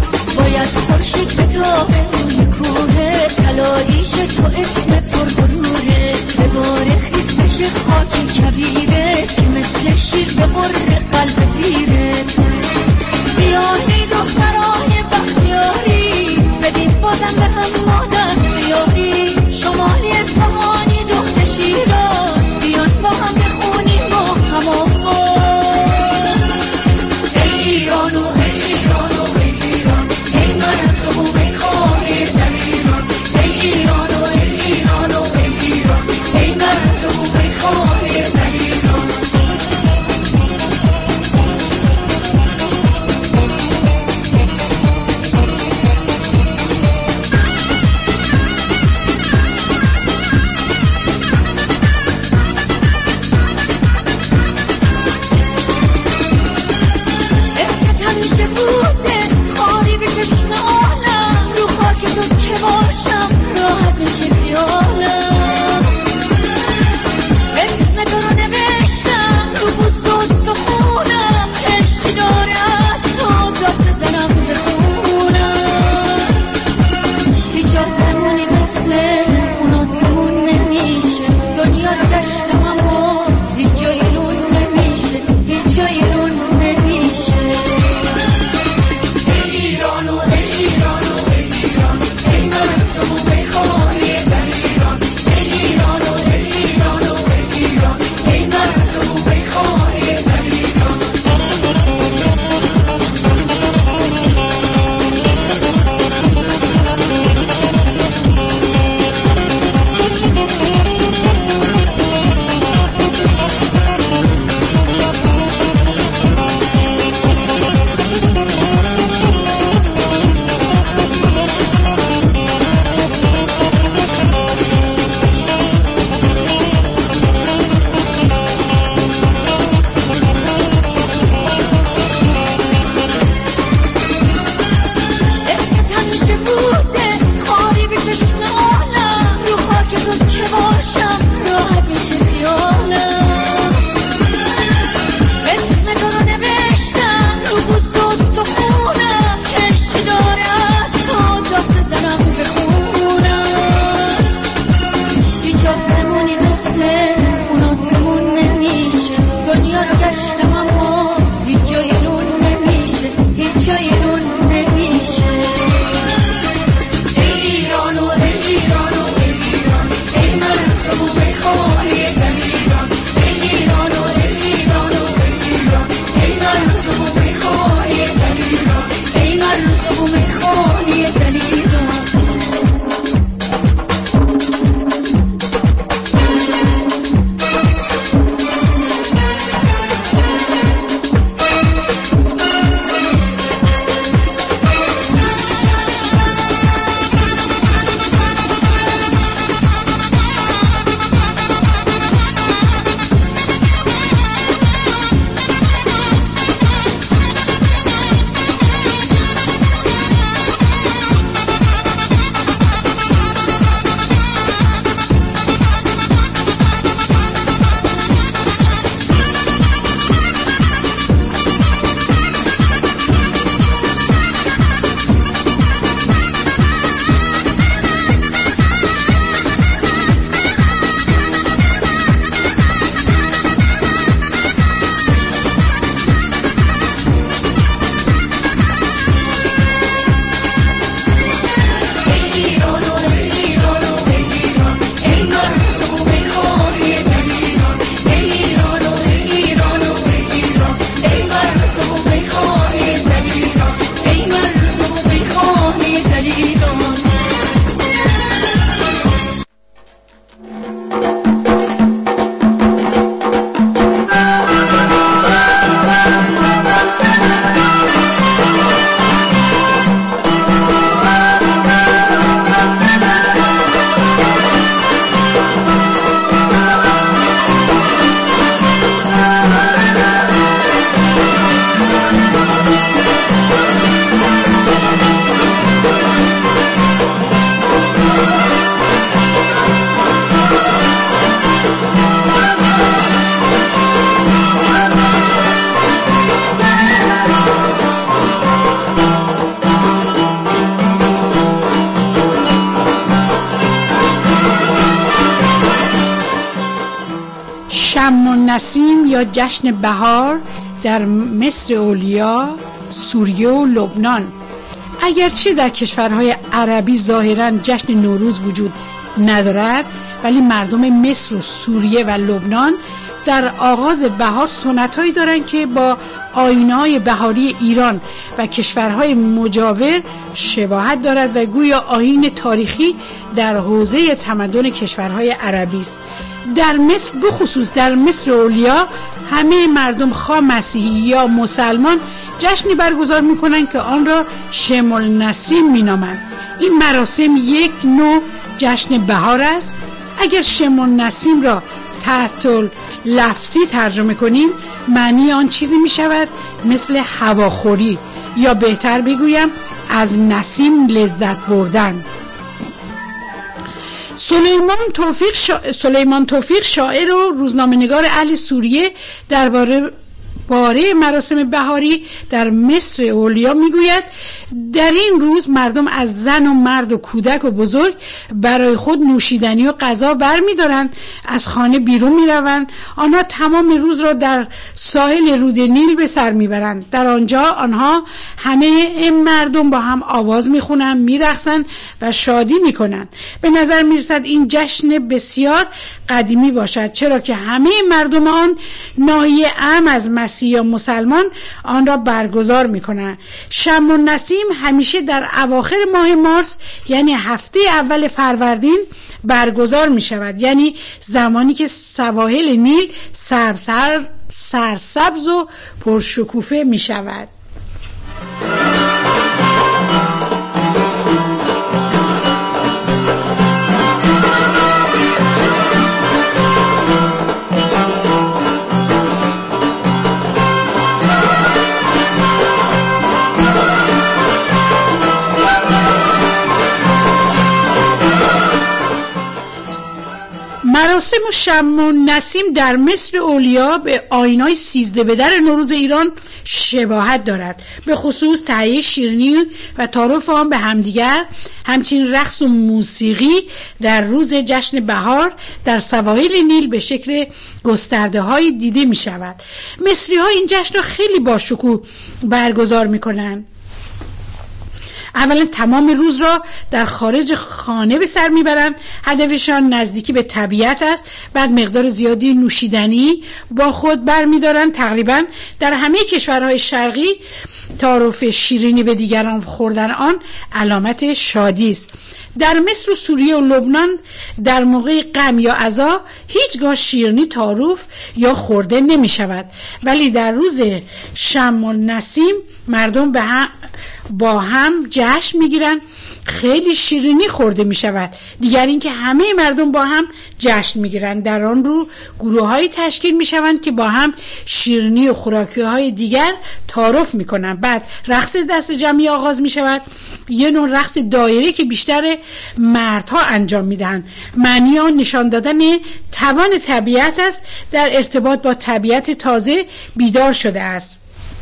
باید خورشید بتابه روی کوه تلاریش تو اسم پرغروره، به بار خیز بشه خاکی کبیره که مثل شیر به قره قلب پیره. بیایی دخترای بختیاری بدیم بازم به هم مادر بیاری، شمالی اصفهانی دخت شیراز بیان با هم بخونیم و هم آواز. ای ایرانو ای ایرانو ای ایران، ای من از تو ای خواهی در ایران. ای ایرانو ای ایرانو ای ایران، ای من از تو ای خواهی در ایران. شم النسیم یا جشن بهار در مصر اولیا، سوریه و لبنان. اگرچه در کشورهای عربی ظاهراً جشن نوروز وجود ندارد، ولی مردم مصر و سوریه و لبنان در آغاز بهار سنت‌هایی دارند که با آیین‌های بهاری ایران و کشورهای مجاور شباهت دارد و گویا آیین تاریخی در حوزه تمدن کشورهای عربی است. در مصر، بخصوص در مصر اولیا، همه مردم خواه مسیحی یا مسلمان جشنی برگزار می‌کنند که آن را شم النسیم می‌نامند. این مراسم یک نوع جشن بهار است. اگر شم النسیم را تحت لفظی ترجمه کنیم، معنی آن چیزی می شود مثل هواخوری، یا بهتر بگویم از نسیم لذت بردن. سلیمان توفیق شاعر و روزنامه‌نگار اهل سوریه درباره مراسم بهاری در مصر اولیا میگوید: در این روز مردم از زن و مرد و کودک و بزرگ برای خود نوشیدنی و غذا برمی‌دارند، از خانه بیرون میروند. آنها تمام روز را در ساحل رود نیل به سر میبرند. در آنجا آنها همه مردم با هم آواز میخونند، میرقصند و شادی میکنند. به نظر میرسد این جشن بسیار قدیمی باشد، چرا که همه مردم آن ناحیه اعم از مسیح یا مسلمان آن را برگزار میکنند. شم النسیم همیشه در اواخر ماه مارس، یعنی هفته اول فروردین برگزار می شود، یعنی زمانی که سواحل نیل سرسبز و پرشکوفه می شود. مراسم شم النسیم در مصر اولیا به آیین‌های 13 بدر نوروز ایران شباهت دارد، به خصوص تهیه شیرینی و تعارف آن به همدیگر، همچنین رقص و موسیقی در روز جشن بهار در سواحل نیل به شکل گسترده‌های دیده می شود. مصری‌ها این جشن را خیلی باشکوه برگزار می کنند. اولا تمام روز را در خارج خانه به سر میبرند. هدفشان نزدیکی به طبیعت است. بعد مقدار زیادی نوشیدنی با خود برمیدارند. تقریبا در همه کشورهای شرقی تعارف شیرینی به دیگران خوردن آن علامت شادی است. در مصر و سوریه و لبنان در موقع غم یا عزا هیچگاه شیرینی تعارف یا خورده نمی شود، ولی در روز شم النسیم مردم با هم جشن میگیرن، خیلی شیرینی خورده می شود. دیگر اینکه همه مردم با هم جشن میگیرن. در آن رو گروه‌های تشکیل می شوند که با هم شیرینی و خوراکی‌های دیگر تعارف میکنن. بعد رقص دست جمعی آغاز می شود، یه نوع رقص دایره که بیشتر مردها انجام میدن. معنی آن نشان دادن توان طبیعت است، در ارتباط با طبیعت تازه بیدار شده است.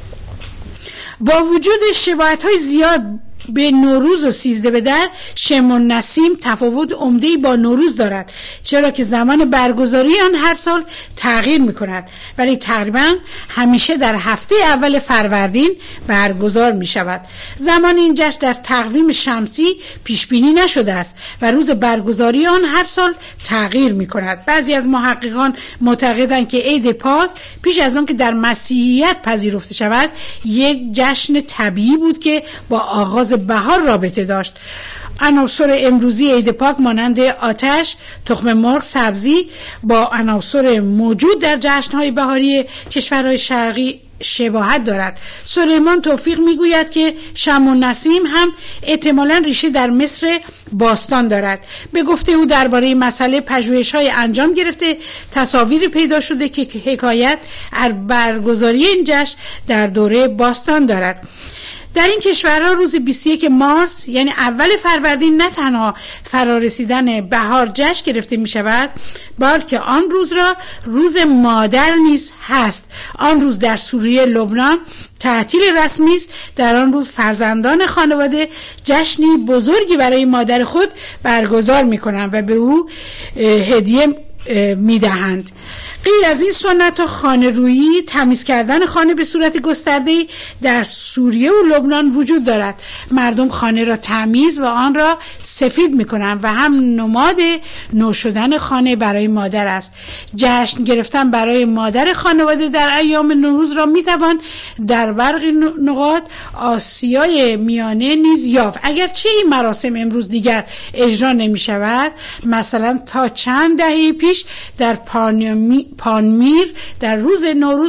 با وجود شباهت‌های زیاد به نوروز و 13 بدر، شم النسیم تفاوت عمده‌ای با نوروز دارد، چرا که زمان برگزاری آن هر سال تغییر می‌کند، ولی تقریباً همیشه در هفته اول فروردین برگزار می‌شود. زمان این جشن در تقویم شمسی پیش بینی نشده است و روز برگزاری آن هر سال تغییر می‌کند. بعضی از محققان معتقدند که عید پاک پیش از آن که در مسیحیت پذیرفته شود، یک جشن طبیعی بود که با آغاز بهار رابطه داشت. عناصر امروزی عید پاک مانند آتش، تخم مرغ، سبزی با عناصر موجود در جشن‌های بهاری کشورهای شرقی شباهت دارد. سلیمان توفیق میگوید که شم النسیم هم احتمالاً ریشه در مصر باستان دارد. به گفته او درباره مسئله پژوهش‌های انجام گرفته، تصاویری پیدا شده که حکایت از برگزاری این جشن در دوره باستان دارد. در این کشورها روز 21 مارس یعنی اول فروردین نه تنها فرارسیدن بهار جشن گرفته می شود، بلکه آن روز را روز مادر نیز هست. آن روز در سوریه، لبنان تعطیل رسمی است. در آن روز فرزندان خانواده جشنی بزرگی برای مادر خود برگزار می کنند و به او هدیه می دهند. غیر از این سنت و خانه رویی، تمیز کردن خانه به صورت گسترده‌ای در سوریه و لبنان وجود دارد. مردم خانه را تمیز و آن را سفید می‌کنند و هم نماد نو شدن خانه برای مادر است. جشن گرفتن برای مادر خانواده در ایام نوروز را می‌توان در برخی نقاط آسیای میانه نیز یافت. اگرچه این مراسم امروز دیگر اجرا نمی‌شود، مثلا تا چند دهه پیش در پانمیر در روز نوروز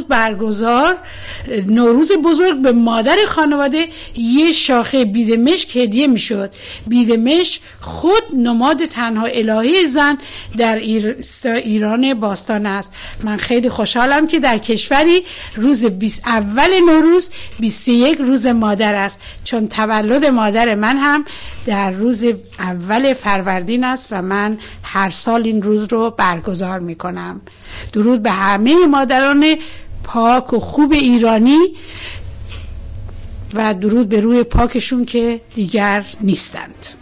نوروز بزرگ به مادر خانواده یه شاخه بیدمشک هدیه میشد. بیدمشک خود نماد تنها الهه زن در ایران باستان است. من خیلی خوشحالم که در کشوری روز 20 اول نوروز 21 روز مادر است، چون تولد مادر من هم در روز اول فروردین است و من هر سال این روز رو برگزار میکنم. درود به همه مادران پاک و خوب ایرانی و درود به روی پاکشون که دیگر نیستند.